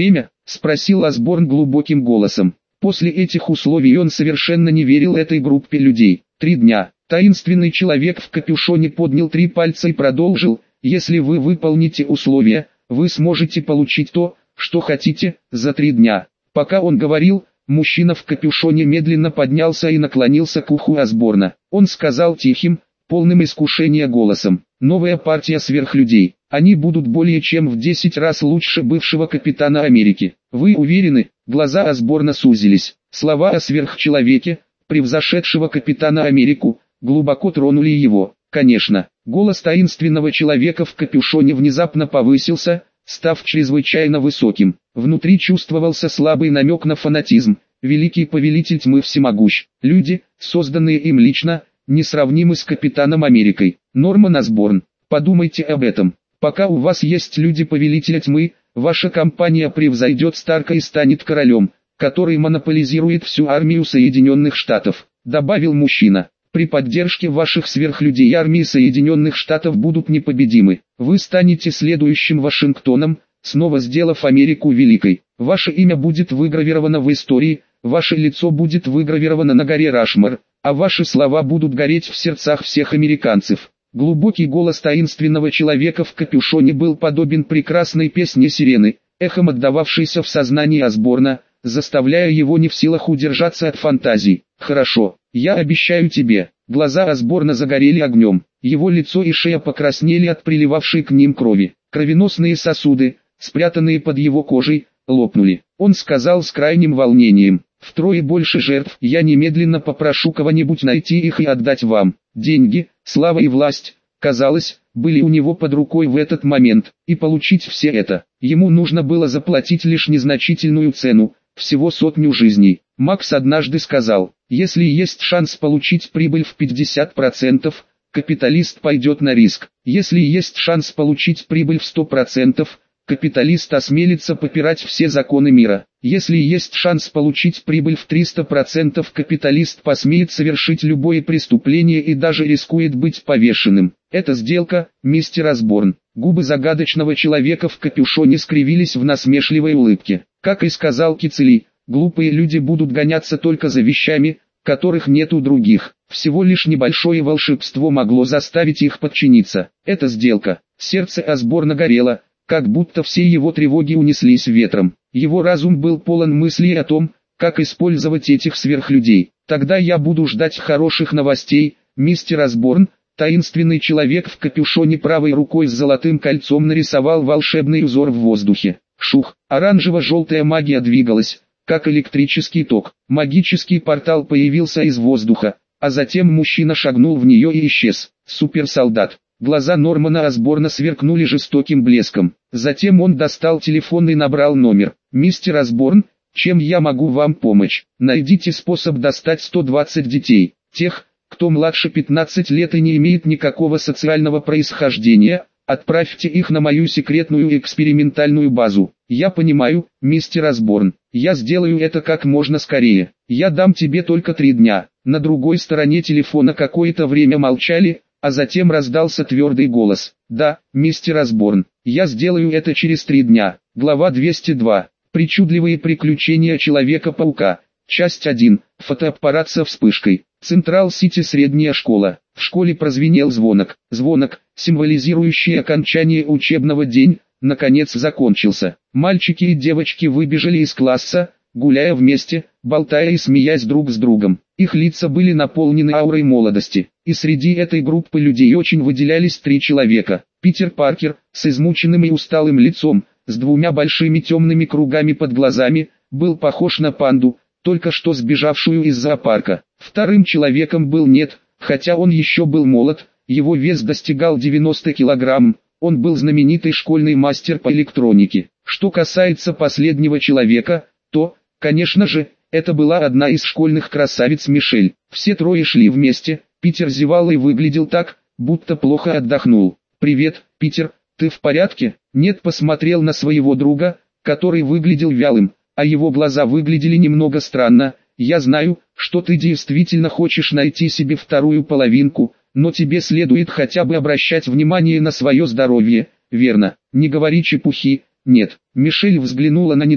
спросил Осборн глубоким голосом. После этих условий он совершенно не верил этой группе людей. 3 дня. Таинственный человек в капюшоне поднял 3 пальца и продолжил: если вы выполните условия, вы сможете получить то, что хотите, за 3 дня. Пока он говорил, мужчина в капюшоне медленно поднялся и наклонился к уху Осборна. Он сказал тихим, полным искушения голосом: новая партия сверхлюдей. Они будут более чем в 10 раз лучше бывшего капитана Америки. Вы уверены? Глаза Осборна сузились. Слова о сверхчеловеке, превзошедшего капитана Америку, глубоко тронули его. Конечно, голос таинственного человека в капюшоне внезапно повысился, став чрезвычайно высоким. Внутри чувствовался слабый намек на фанатизм. Великий повелитель тьмы всемогущ. Люди, созданные им лично, несравнимы с капитаном Америкой. Норман Осборн, подумайте об этом. Пока у вас есть люди повелителя тьмы, ваша компания превзойдет Старка и станет королем, который монополизирует всю армию Соединенных Штатов, добавил мужчина. При поддержке ваших сверхлюдей армии Соединенных Штатов будут непобедимы. Вы станете следующим Вашингтоном, снова сделав Америку великой. Ваше имя будет выгравировано в истории, ваше лицо будет выгравировано на горе Рашмор, а ваши слова будут гореть в сердцах всех американцев. Глубокий голос таинственного человека в капюшоне был подобен прекрасной песне сирены, эхом отдававшейся в сознании Осборна, заставляя его не в силах удержаться от фантазий. «Хорошо, я обещаю тебе». Глаза Осборна загорели огнем, его лицо и шея покраснели от приливавшей к ним крови. Кровеносные сосуды, спрятанные под его кожей, лопнули. Он сказал с крайним волнением: «Втрое больше жертв, я немедленно попрошу кого-нибудь найти их и отдать вам». Деньги, слава и власть, казалось, были у него под рукой в этот момент, и получить все это, ему нужно было заплатить лишь незначительную цену, всего 100 жизней. Макс однажды сказал: если есть шанс получить прибыль в 50%, капиталист пойдет на риск. Если есть шанс получить прибыль в 100%, капиталист осмелится попирать все законы мира. Если есть шанс получить прибыль в 300%, капиталист посмеет совершить любое преступление и даже рискует быть повешенным. Это сделка, мистер Осборн. Губы загадочного человека в капюшоне скривились в насмешливой улыбке. Как и сказал Кицели, глупые люди будут гоняться только за вещами, которых нет у других. Всего лишь небольшое волшебство могло заставить их подчиниться. Это сделка. Сердце Осборна горело, как будто все его тревоги унеслись ветром. Его разум был полон мыслей о том, как использовать этих сверхлюдей. Тогда я буду ждать хороших новостей, мистер Осборн. Таинственный человек в капюшоне правой рукой с золотым кольцом нарисовал волшебный узор в воздухе. Шух, оранжево-желтая магия двигалась, как электрический ток. Магический портал появился из воздуха, а затем мужчина шагнул в нее и исчез. Суперсолдат. Глаза Нормана Осборна сверкнули жестоким блеском. Затем он достал телефон и набрал номер. «Мистер Осборн, чем я могу вам помочь? Найдите способ достать 120 детей, тех, кто младше 15 лет и не имеет никакого социального происхождения. Отправьте их на мою секретную экспериментальную базу». «Я понимаю, мистер Осборн, я сделаю это как можно скорее. Я дам тебе только 3 дня». На другой стороне телефона какое-то время молчали, а затем раздался твердый голос. «Да, мистер Осборн, я сделаю это через 3 дня». Глава 202. Причудливые приключения Человека-паука. Часть 1. Фотоаппарат со вспышкой. Централ-Сити средняя школа. В школе прозвенел звонок. Звонок, символизирующий окончание учебного дня, наконец закончился. Мальчики и девочки выбежали из класса, гуляя вместе, болтая и смеясь друг с другом. Их лица были наполнены аурой молодости. И среди этой группы людей очень выделялись 3 человека. Питер Паркер, с измученным и усталым лицом, с 2 большими темными кругами под глазами, был похож на панду, только что сбежавшую из зоопарка. Вторым человеком был Нед, хотя он еще был молод, его вес достигал 90 килограмм, он был знаменитый школьный мастер по электронике. Что касается последнего человека, то, конечно же, это была одна из школьных красавиц Мишель. Все 3 шли вместе, Питер зевал и выглядел так, будто плохо отдохнул. «Привет, Питер, ты в порядке?» Нед посмотрел на своего друга, который выглядел вялым, а его глаза выглядели немного странно. «Я знаю, что ты действительно хочешь найти себе вторую половинку, но тебе следует хотя бы обращать внимание на свое здоровье, верно? Не говори чепухи». «Нет». Мишель взглянула на Неда,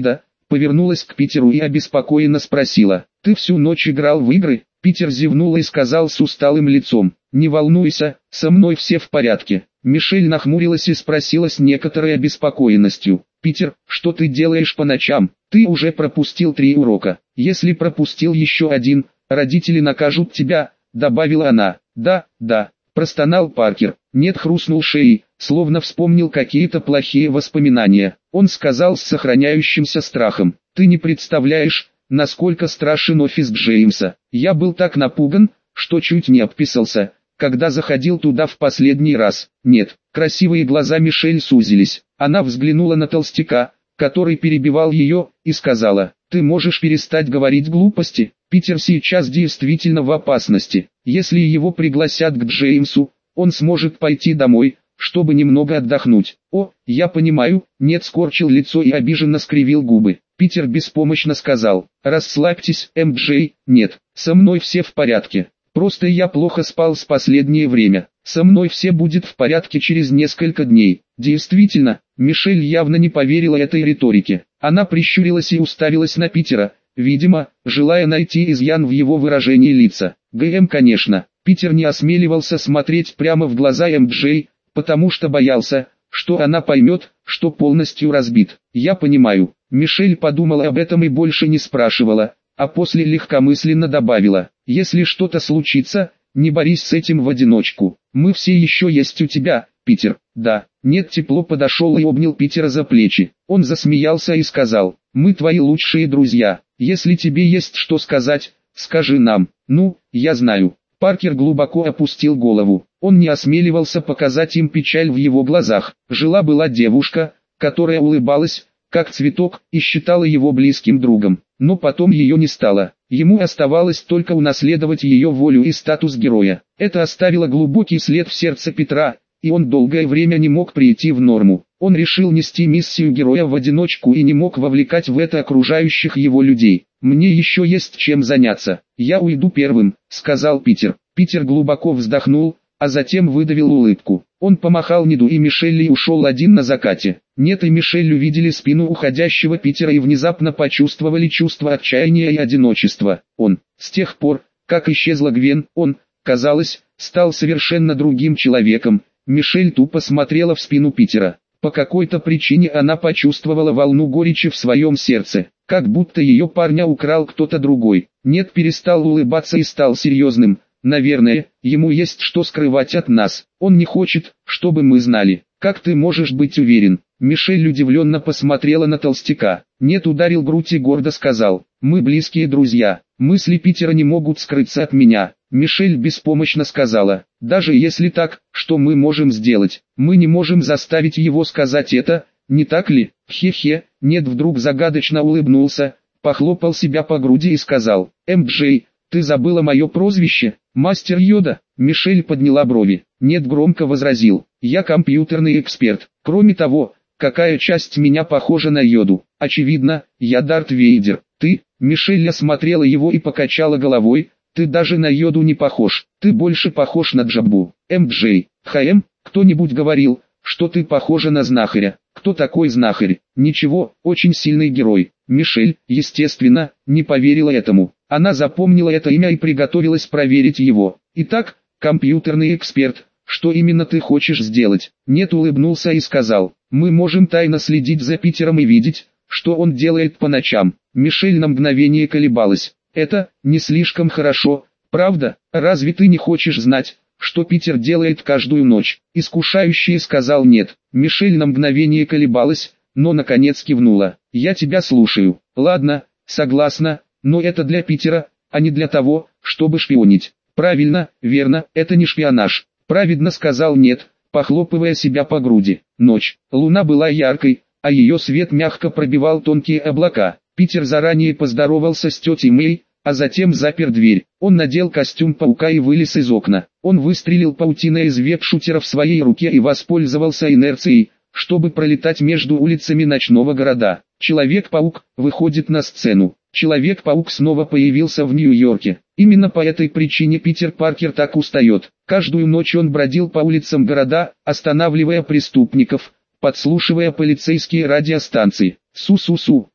повернулась к Питеру и обеспокоенно спросила: «Ты всю ночь играл в игры?» Питер зевнул и сказал с усталым лицом: «Не волнуйся, со мной все в порядке». Мишель нахмурилась и спросила с некоторой обеспокоенностью: «Питер, что ты делаешь по ночам? Ты уже пропустил 3 урока. Если пропустил еще один, родители накажут тебя», — добавила она. «Да, да», — простонал Паркер. «Нет», — хрустнул шеей, словно вспомнил какие-то плохие воспоминания. Он сказал с сохраняющимся страхом: «Ты не представляешь, насколько страшен офис Джеймса. Я был так напуган, что чуть не обписался, когда заходил туда в последний раз». «Нет». Красивые глаза Мишель сузились. Она взглянула на толстяка, который перебивал ее, и сказала: «Ты можешь перестать говорить глупости? Питер сейчас действительно в опасности. Если его пригласят к Джеймсу, он сможет пойти домой, чтобы немного отдохнуть». «О, я понимаю», — нет, скорчил лицо и обиженно скривил губы. Питер беспомощно сказал: «Расслабьтесь, Джей». «Нет, со мной все в порядке. Просто я плохо спал с последнее время. Со мной все будет в порядке через несколько дней». Действительно, Мишель явно не поверила этой риторике. Она прищурилась и уставилась на Питера, видимо, желая найти изъян в его выражении лица. Конечно, Питер не осмеливался смотреть прямо в глаза Джей, потому что боялся, что она поймет, что полностью разбит. «Я понимаю». Мишель подумала об этом и больше не спрашивала, а после легкомысленно добавила: «Если что-то случится, не борись с этим в одиночку. Мы все еще есть у тебя, Питер». «Да». Нет тепло подошел и обнял Питера за плечи. Он засмеялся и сказал: «Мы твои лучшие друзья. Если тебе есть что сказать, скажи нам». «Ну, я знаю». Паркер глубоко опустил голову. Он не осмеливался показать им печаль в его глазах. Жила-была девушка, которая улыбалась, как цветок, и считала его близким другом. Но потом ее не стало. Ему оставалось только унаследовать ее волю и статус героя. Это оставило глубокий след в сердце Петра, и он долгое время не мог прийти в норму. Он решил нести миссию героя в одиночку и не мог вовлекать в это окружающих его людей. «Мне еще есть чем заняться. Я уйду первым», — сказал Питер. Питер глубоко вздохнул, а затем выдавил улыбку. Он помахал Неду и Мишель и ушел один на закате. Нет и Мишель увидели спину уходящего Питера и внезапно почувствовали чувство отчаяния и одиночества. С тех пор, как исчезла Гвен, казалось, стал совершенно другим человеком. Мишель тупо смотрела в спину Питера. По какой-то причине она почувствовала волну горечи в своем сердце, как будто ее парня украл кто-то другой. Нет перестал улыбаться и стал серьезным. «Наверное, ему есть что скрывать от нас. Он не хочет, чтобы мы знали». «Как ты можешь быть уверен?» Мишель удивленно посмотрела на толстяка. Нет, ударил грудь и гордо сказал: «Мы близкие друзья. Мысли Питера не могут скрыться от меня». Мишель беспомощно сказала: «Даже если так, что мы можем сделать? Мы не можем заставить его сказать это, не так ли?» «Хе-хе». Нет вдруг загадочно улыбнулся, похлопал себя по груди и сказал: «Джей, ты забыла мое прозвище? Мастер Йода?» Мишель подняла брови. Нет громко возразил: «Я компьютерный эксперт. Кроме того, какая часть меня похожа на Йоду? Очевидно, я Дарт Вейдер». «Ты?» Мишель осмотрела его и покачала головой: «Ты даже на Йоду не похож. Ты больше похож на Джаббу». «Джей, кто-нибудь говорил, что ты похожа на знахаря?» «Кто такой знахарь?» «Ничего, очень сильный герой». Мишель, естественно, не поверила этому. Она запомнила это имя и приготовилась проверить его. «Итак, компьютерный эксперт, что именно ты хочешь сделать?» Нет улыбнулся и сказал: «Мы можем тайно следить за Питером и видеть, что он делает по ночам». Мишель на мгновение колебалась. «Это не слишком хорошо, правда? Разве ты не хочешь знать, что Питер делает каждую ночь?» Искушающий сказал нет. Мишель на мгновение колебалась, но наконец кивнула. «Я тебя слушаю». «Ладно, согласна, но это для Питера, а не для того, чтобы шпионить». «Правильно, верно, это не шпионаж», — праведно сказал нет, похлопывая себя по груди. Ночь. Луна была яркой, а ее свет мягко пробивал тонкие облака. Питер заранее поздоровался с тетей Мэй, а затем запер дверь. Он надел костюм паука и вылез из окна. Он выстрелил паутиной из веб-шутера в своей руке и воспользовался инерцией, чтобы пролетать между улицами ночного города. Человек-паук выходит на сцену. Человек-паук снова появился в Нью-Йорке. Именно по этой причине Питер Паркер так устает. Каждую ночь он бродил по улицам города, останавливая преступников, подслушивая полицейские радиостанции. Су-су-су,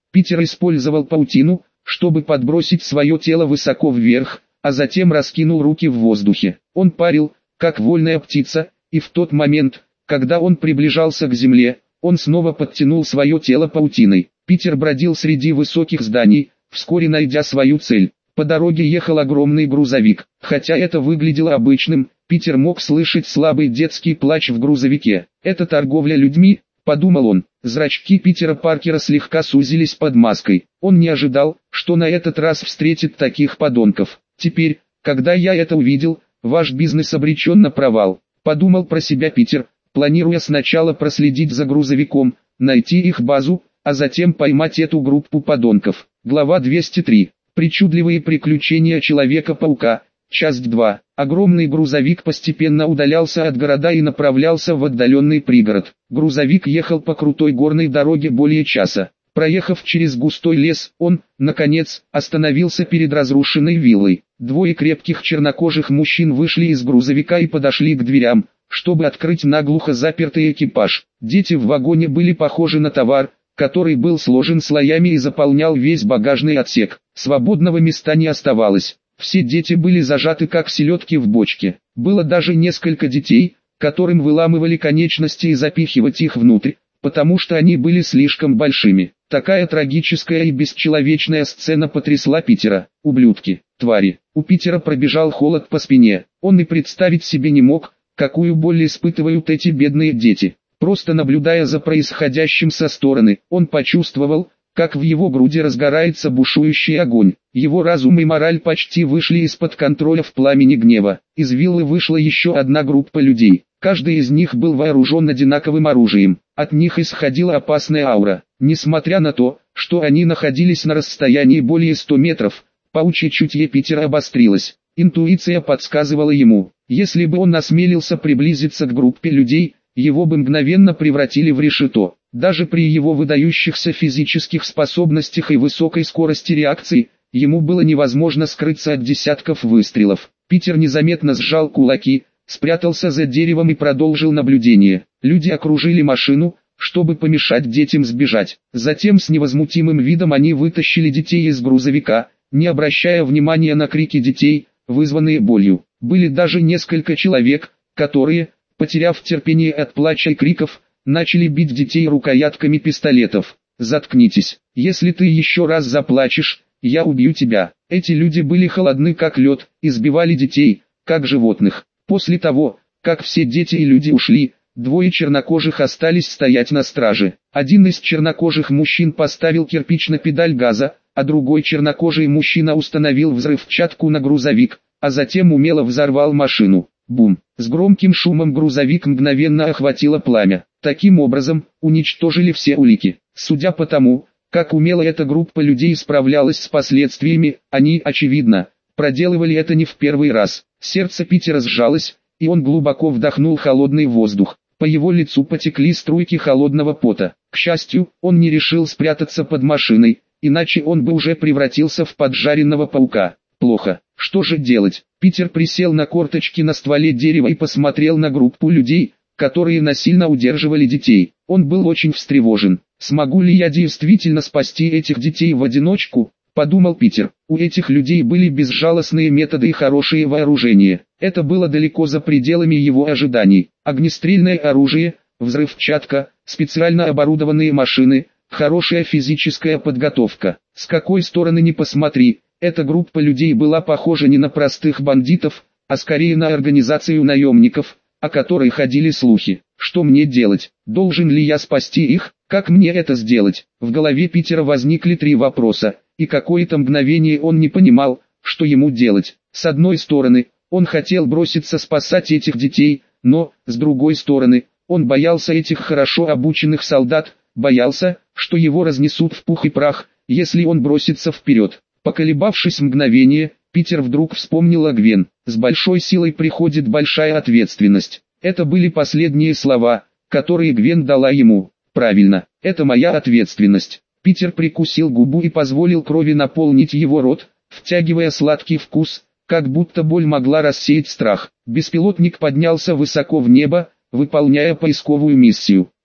Питер использовал паутину, чтобы подбросить свое тело высоко вверх, а затем раскинул руки в воздухе. Он парил, как вольная птица, и в тот момент, когда он приближался к земле, он снова подтянул свое тело паутиной. Питер бродил среди высоких зданий, вскоре найдя свою цель. По дороге ехал огромный грузовик. Хотя это выглядело обычным, Питер мог слышать слабый детский плач в грузовике. «Это торговля людьми», — подумал он. Зрачки Питера Паркера слегка сузились под маской. Он не ожидал, что на этот раз встретит таких подонков. «Теперь, когда я это увидел, ваш бизнес обречен на провал», — подумал про себя Питер, планируя сначала проследить за грузовиком, найти их базу, а затем поймать эту группу подонков. Глава 203. Причудливые приключения Человека-паука. Часть 2. Огромный грузовик постепенно удалялся от города и направлялся в отдаленный пригород. Грузовик ехал по крутой горной дороге более часа. Проехав через густой лес, он, наконец, остановился перед разрушенной виллой. Двое крепких чернокожих мужчин вышли из грузовика и подошли к дверям, чтобы открыть наглухо запертый экипаж. Дети в вагоне были похожи на товар, который был сложен слоями и заполнял весь багажный отсек. Свободного места не оставалось. Все дети были зажаты как селедки в бочке. Было даже несколько детей, которым выламывали конечности и запихивать их внутрь, потому что они были слишком большими. Такая трагическая и бесчеловечная сцена потрясла Питера. Ублюдки, твари. У Питера пробежал холод по спине. Он и представить себе не мог, какую боль испытывают эти бедные дети. Просто наблюдая за происходящим со стороны, он почувствовал, как в его груди разгорается бушующий огонь. Его разум и мораль почти вышли из-под контроля в пламени гнева. Из виллы вышла еще одна группа людей. Каждый из них был вооружен одинаковым оружием. От них исходила опасная аура. Несмотря на то, что они находились на расстоянии более 100 метров, паучье чутье Питера обострилось. Интуиция подсказывала ему, если бы он осмелился приблизиться к группе людей, его бы мгновенно превратили в решето. Даже при его выдающихся физических способностях и высокой скорости реакции, ему было невозможно скрыться от десятков выстрелов. Питер незаметно сжал кулаки, спрятался за деревом и продолжил наблюдение. Люди окружили машину, чтобы помешать детям сбежать. Затем с невозмутимым видом они вытащили детей из грузовика, не обращая внимания на крики детей, вызванные болью. Были даже несколько человек, которые, потеряв терпение от плача и криков, начали бить детей рукоятками пистолетов. «Заткнитесь, если ты еще раз заплачешь, я убью тебя». Эти люди были холодны как лед, избивали детей, как животных. После того, как все дети и люди ушли, двое чернокожих остались стоять на страже. Один из чернокожих мужчин поставил кирпич на педаль газа, а другой чернокожий мужчина установил взрывчатку на грузовик, а затем умело взорвал машину. Бум! С громким шумом грузовик мгновенно охватило пламя. Таким образом, уничтожили все улики. Судя по тому, как умело эта группа людей справлялась с последствиями, они, очевидно, проделывали это не в первый раз. Сердце Питера сжалось, и он глубоко вдохнул холодный воздух. По его лицу потекли струйки холодного пота. К счастью, он не решил спрятаться под машиной, иначе он бы уже превратился в поджаренного паука. Плохо. Что же делать? Питер присел на корточки на стволе дерева и посмотрел на группу людей, которые насильно удерживали детей. Он был очень встревожен. «Смогу ли я действительно спасти этих детей в одиночку?» – подумал Питер. У этих людей были безжалостные методы и хорошее вооружение. Это было далеко за пределами его ожиданий. Огнестрельное оружие, взрывчатка, специально оборудованные машины, хорошая физическая подготовка. С какой стороны ни посмотри, эта группа людей была похожа не на простых бандитов, а скорее на организацию наемников, о которой ходили слухи. Что мне делать? Должен ли я спасти их? Как мне это сделать? В голове Питера возникли три вопроса, и какое-то мгновение он не понимал, что ему делать. С одной стороны, он хотел броситься спасать этих детей, но, с другой стороны, он боялся этих хорошо обученных солдат, боялся, что его разнесут в пух и прах, если он бросится вперед. Поколебавшись мгновение, Питер вдруг вспомнил о Гвен. «С большой силой приходит большая ответственность». Это были последние слова, которые Гвен дала ему. Правильно, это моя ответственность. Питер прикусил губу и позволил крови наполнить его рот, втягивая сладкий вкус, как будто боль могла рассеять страх. Беспилотник поднялся высоко в небо, выполняя поисковую миссию.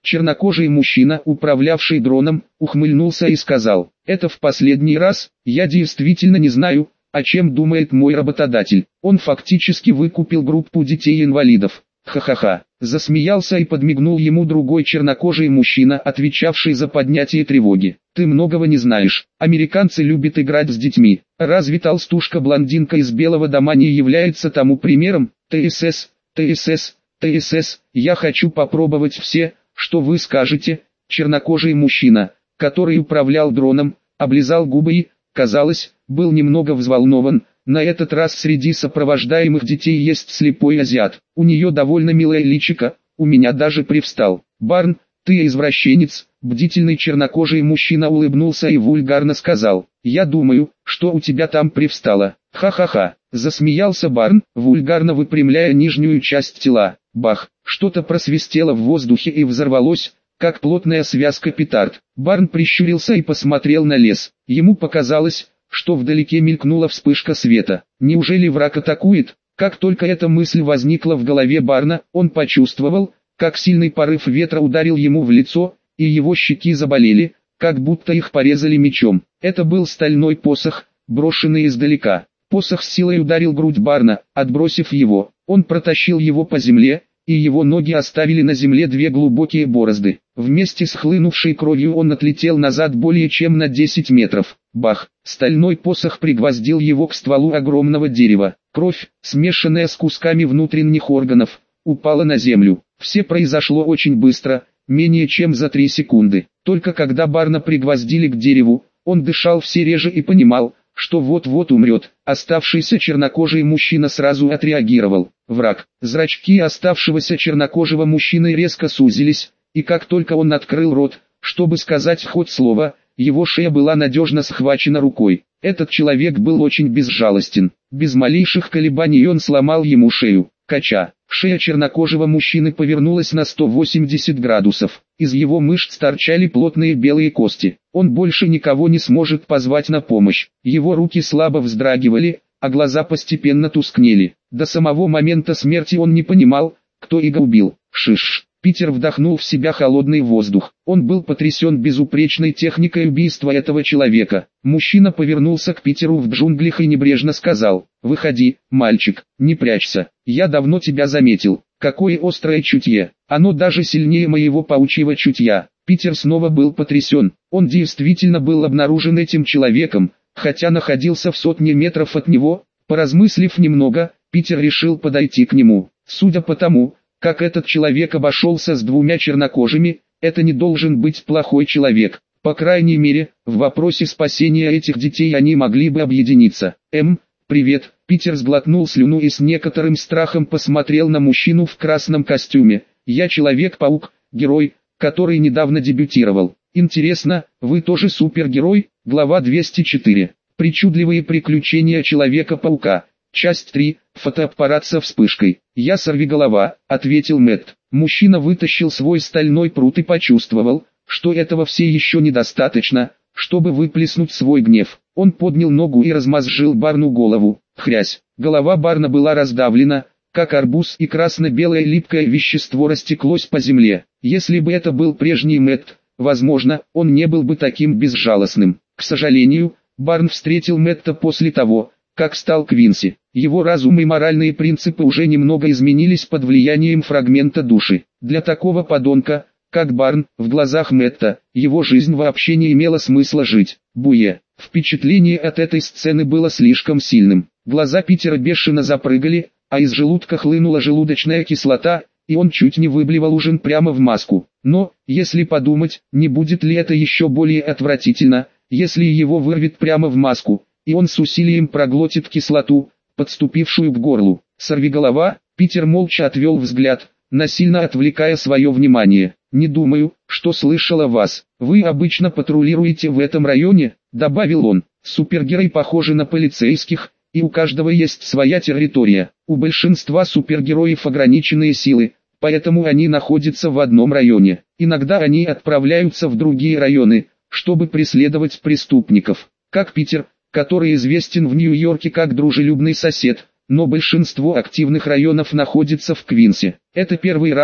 Чернокожий мужчина, управлявший дроном, ухмыльнулся и сказал: «Это в последний раз, я действительно не знаю, о чем думает мой работодатель. Он фактически выкупил группу детей-инвалидов». Ха-ха-ха. Засмеялся и подмигнул ему другой чернокожий мужчина, отвечавший за поднятие тревоги. «Ты многого не знаешь. Американцы любят играть с детьми. Разве толстушка-блондинка из Белого дома не является тому примером? ТСС, ТСС, ТСС, я хочу попробовать все, что вы скажете». Чернокожий мужчина, который управлял дроном, облизал губы и, казалось, был немного взволнован. На этот раз среди сопровождаемых детей есть слепой азиат. У нее довольно милое личико, у меня даже привстал. «Барн, ты извращенец», бдительный чернокожий мужчина улыбнулся и вульгарно сказал: «Я думаю, что у тебя там привстало». «Ха-ха-ха», засмеялся Барн, вульгарно выпрямляя нижнюю часть тела. Бах, что-то просвистело в воздухе и взорвалось, как плотная связка петард. Барн прищурился и посмотрел на лес. Ему показалось, что вдалеке мелькнула вспышка света. Неужели враг атакует? Как только эта мысль возникла в голове Барна, он почувствовал, как сильный порыв ветра ударил ему в лицо, и его щеки заболели, как будто их порезали мечом. Это был стальной посох, брошенный издалека. Посох с силой ударил грудь Барна, отбросив его. Он протащил его по земле, и его ноги оставили на земле две глубокие борозды. Вместе с хлынувшей кровью он отлетел назад более чем на 10 метров. Бах! Стальной посох пригвоздил его к стволу огромного дерева. Кровь, смешанная с кусками внутренних органов, упала на землю. Все произошло очень быстро, менее чем за 3 секунды. Только когда Барна пригвоздили к дереву, он дышал все реже и понимал, что вот-вот умрет. Оставшийся чернокожий мужчина сразу отреагировал. Враг. Зрачки оставшегося чернокожего мужчины резко сузились, и как только он открыл рот, чтобы сказать хоть слово, его шея была надежно схвачена рукой. Этот человек был очень безжалостен. Без малейших колебаний он сломал ему шею. Кача. Шея чернокожего мужчины повернулась на 180 градусов. Из его мышц торчали плотные белые кости. Он больше никого не сможет позвать на помощь. Его руки слабо вздрагивали, а глаза постепенно тускнели. До самого момента смерти он не понимал, кто его убил. Шиш. Питер вдохнул в себя холодный воздух. Он был потрясен безупречной техникой убийства этого человека. Мужчина повернулся к Питеру в джунглях и небрежно сказал: «Выходи, мальчик, не прячься. Я давно тебя заметил. Какое острое чутье. Оно даже сильнее моего паучьего чутья». Питер снова был потрясен. Он действительно был обнаружен этим человеком, хотя находился в сотне метров от него. Поразмыслив немного, Питер решил подойти к нему. Судя по тому, как этот человек обошелся с двумя чернокожими, это не должен быть плохой человек. По крайней мере, в вопросе спасения этих детей они могли бы объединиться. Привет». Питер сглотнул слюну и с некоторым страхом посмотрел на мужчину в красном костюме. «Я Человек-паук, герой, который недавно дебютировал. Интересно, вы тоже супергерой?» Глава 204. Причудливые приключения Человека-паука. Часть 3. Фотоаппарат со вспышкой. «Я сорвиголова», — ответил Мэтт. Мужчина вытащил свой стальной прут и почувствовал, что этого все еще недостаточно, чтобы выплеснуть свой гнев. Он поднял ногу и размозжил Барну голову. Хрясь. Голова Барна была раздавлена, как арбуз, и красно-белое липкое вещество растеклось по земле. Если бы это был прежний Мэтт, возможно, он не был бы таким безжалостным. К сожалению, Барн встретил Мэтта после того, как стал Квинси. Его разум и моральные принципы уже немного изменились под влиянием фрагмента души. Для такого подонка, как Барн, в глазах Мэтта, его жизнь вообще не имела смысла жить. Буе. Впечатление от этой сцены было слишком сильным. Глаза Питера бешено запрыгали, а из желудка хлынула желудочная кислота, и он чуть не выблевал ужин прямо в маску. Но, если подумать, не будет ли это еще более отвратительно, если его вырвет прямо в маску, и он с усилием проглотит кислоту, подступившую к горлу. Сорвиголова. Питер молча отвел взгляд, насильно отвлекая свое внимание. «Не думаю, что слышал о вас. Вы обычно патрулируете в этом районе», — добавил он. «Супергерои похожи на полицейских, и у каждого есть своя территория. У большинства супергероев ограниченные силы, поэтому они находятся в одном районе. Иногда они отправляются в другие районы, чтобы преследовать преступников. Как Питер, который известен в Нью-Йорке как дружелюбный сосед, но большинство активных районов находится в Квинсе. Это первый раз,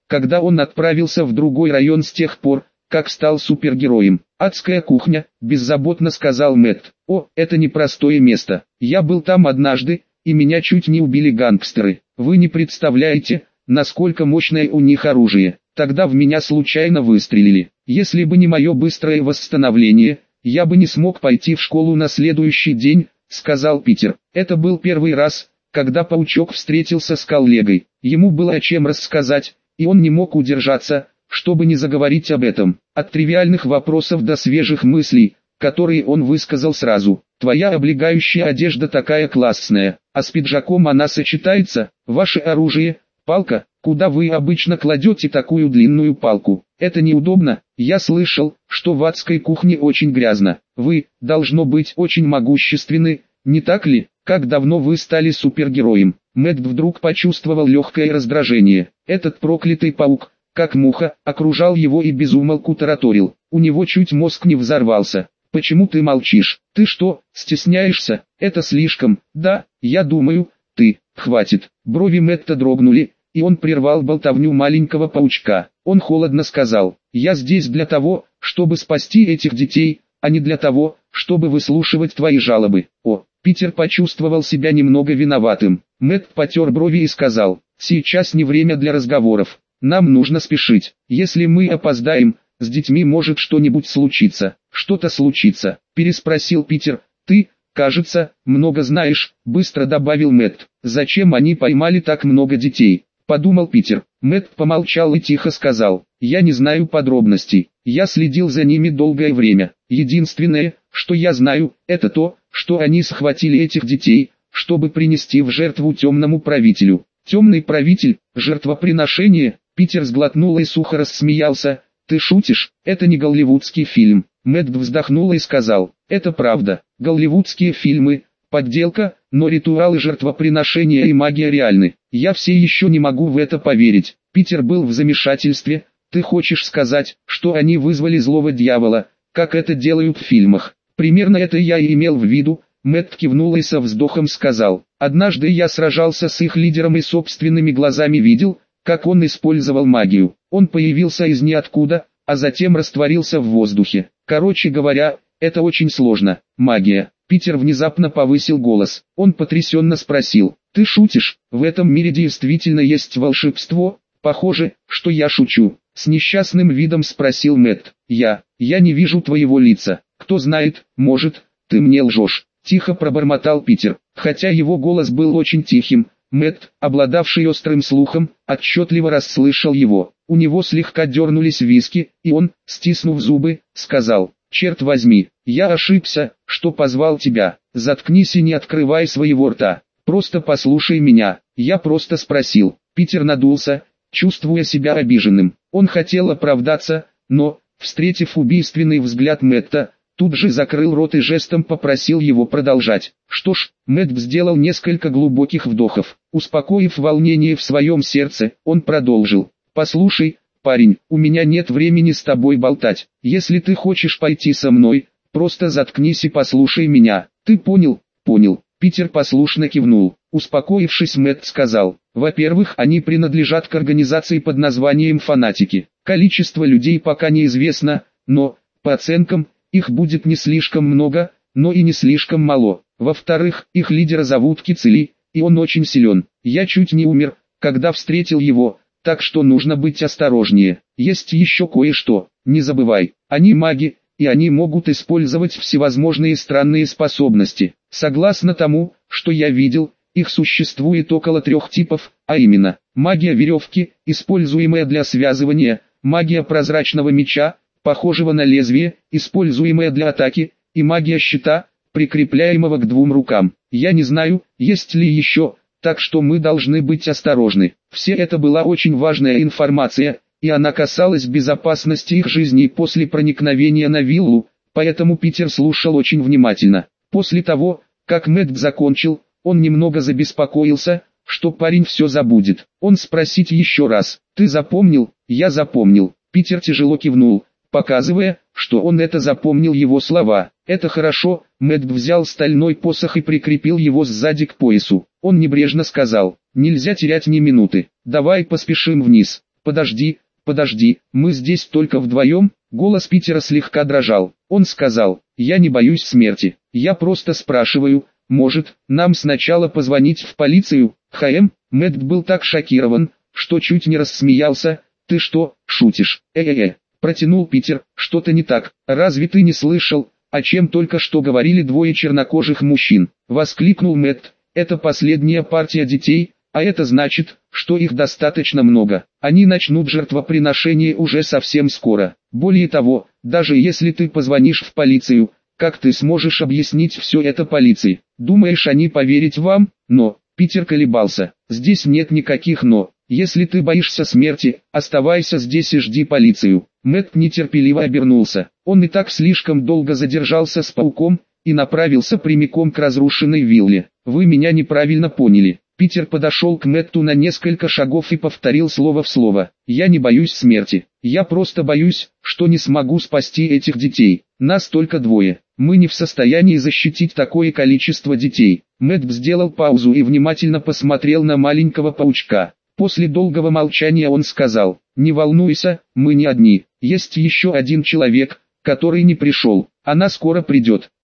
когда он отправился в другой район с тех пор, как стал супергероем. «Адская кухня», – беззаботно сказал Мэтт. «О, это непростое место. Я был там однажды, и меня чуть не убили гангстеры. Вы не представляете, насколько мощное у них оружие. Тогда в меня случайно выстрелили. Если бы не мое быстрое восстановление, я бы не смог пойти в школу на следующий день», – сказал Питер. Это был первый раз, когда Паучок встретился с коллегой. Ему было о чем рассказать, и он не мог удержаться, чтобы не заговорить об этом. От тривиальных вопросов до свежих мыслей, которые он высказал сразу. «Твоя облегающая одежда такая классная, а с пиджаком она сочетается. Ваше оружие, палка, куда вы обычно кладете такую длинную палку? Это неудобно. Я слышал, что в адской кухне очень грязно. Вы, должно быть, очень могущественны, не так ли? Как давно вы стали супергероем?» Мэтт вдруг почувствовал легкое раздражение. Этот проклятый паук, как муха, окружал его и безумолку тараторил. У него чуть мозг не взорвался. «Почему ты молчишь? Ты что, стесняешься? Это слишком. Да, я думаю, ты. Хватит». Брови Мэтта дрогнули, и он прервал болтовню маленького паучка. Он холодно сказал: «Я здесь для того, чтобы спасти этих детей, а не для того, чтобы выслушивать твои жалобы». О, Питер почувствовал себя немного виноватым. Мэтт потер брови и сказал: «Сейчас не время для разговоров. Нам нужно спешить. Если мы опоздаем, с детьми может что-нибудь случиться». «Что-то случится?» – переспросил Питер. «Ты, кажется, много знаешь», – быстро добавил Мэтт. «Зачем они поймали так много детей?» – подумал Питер. Мэтт помолчал и тихо сказал: «Я не знаю подробностей. Я следил за ними долгое время. Единственное, что я знаю, это то, что они схватили этих детей, чтобы принести в жертву темному правителю». «Темный правитель, жертвоприношение?» Питер сглотнул и сухо рассмеялся. «Ты шутишь? Это не голливудский фильм». Мэтт вздохнул и сказал: «Это правда. Голливудские фильмы – подделка, но ритуалы жертвоприношения и магия реальны. Я все еще не могу в это поверить». Питер был в замешательстве. «Ты хочешь сказать, что они вызвали злого дьявола, как это делают в фильмах?» «Примерно это я и имел в виду». Мэтт кивнул и со вздохом сказал: «Однажды я сражался с их лидером и собственными глазами видел, как он использовал магию. Он появился из ниоткуда, а затем растворился в воздухе. Короче говоря, это очень сложно. Магия». Питер внезапно повысил голос. Он потрясенно спросил: «Ты шутишь? В этом мире действительно есть волшебство?» «Похоже, что я шучу», — с несчастным видом спросил Мэтт. Я не вижу твоего лица. Кто знает, может, ты мне лжешь», — тихо пробормотал Питер. Хотя его голос был очень тихим, Мэтт, обладавший острым слухом, отчетливо расслышал его. У него слегка дернулись виски, и он, стиснув зубы, сказал: «Черт возьми, я ошибся, что позвал тебя. Заткнись и не открывай своего рта. Просто послушай меня. Я просто спросил». Питер надулся, чувствуя себя обиженным. Он хотел оправдаться, но, встретив убийственный взгляд Мэтта, тут же закрыл рот и жестом попросил его продолжать. Что ж, Мэтт сделал несколько глубоких вдохов. Успокоив волнение в своем сердце, он продолжил: «Послушай, парень, у меня нет времени с тобой болтать. Если ты хочешь пойти со мной, просто заткнись и послушай меня. Ты понял?» «Понял». Питер послушно кивнул. Успокоившись, Мэтт сказал: «Во-первых, они принадлежат к организации под названием «Фанатики». Количество людей пока неизвестно, но, по оценкам, их будет не слишком много, но и не слишком мало. Во-вторых, их лидера зовут Кицели, и он очень силен. Я чуть не умер, когда встретил его, так что нужно быть осторожнее. Есть еще кое-что, не забывай, они маги, и они могут использовать всевозможные странные способности. Согласно тому, что я видел, их существует около 3 типов, а именно: магия веревки, используемая для связывания, магия прозрачного меча, похожего на лезвие, используемая для атаки, и магия щита, прикрепляемого к 2 рукам. Я не знаю, есть ли еще, так что мы должны быть осторожны». Все это была очень важная информация, и она касалась безопасности их жизней после проникновения на виллу, поэтому Питер слушал очень внимательно. После того, как Мэтт закончил, он немного забеспокоился, что парень все забудет. Он спросил еще раз: «Ты запомнил?» «Я запомнил». Питер тяжело кивнул, показывая, что он это запомнил его слова. «Это хорошо». Мэтт взял стальной посох и прикрепил его сзади к поясу. Он небрежно сказал: «Нельзя терять ни минуты. Давай поспешим вниз». Подожди, мы здесь только вдвоем?» Голос Питера слегка дрожал. Он сказал: «Я не боюсь смерти. Я просто спрашиваю, может, нам сначала позвонить в полицию?» Мэтт был так шокирован, что чуть не рассмеялся. «Ты что, шутишь?» Протянул Питер. «Что-то не так. Разве ты не слышал, о чем только что говорили двое чернокожих мужчин?» Воскликнул Мэтт. «Это последняя партия детей, а это значит, что их достаточно много. Они начнут жертвоприношение уже совсем скоро. Более того, даже если ты позвонишь в полицию, как ты сможешь объяснить все это полиции? Думаешь, они поверят вам?» Но Питер колебался. «Здесь нет никаких «но». Если ты боишься смерти, оставайся здесь и жди полицию». Мэтт нетерпеливо обернулся. Он и так слишком долго задержался с пауком и направился прямиком к разрушенной вилле. «Вы меня неправильно поняли». Питер подошел к Мэтту на несколько шагов и повторил слово в слово. «Я не боюсь смерти. Я просто боюсь, что не смогу спасти этих детей. Нас только двое. Мы не в состоянии защитить такое количество детей». Мэтт сделал паузу и внимательно посмотрел на маленького паучка. После долгого молчания он сказал: «Не волнуйся, мы не одни. Есть еще один человек, который не пришел. Она скоро придет».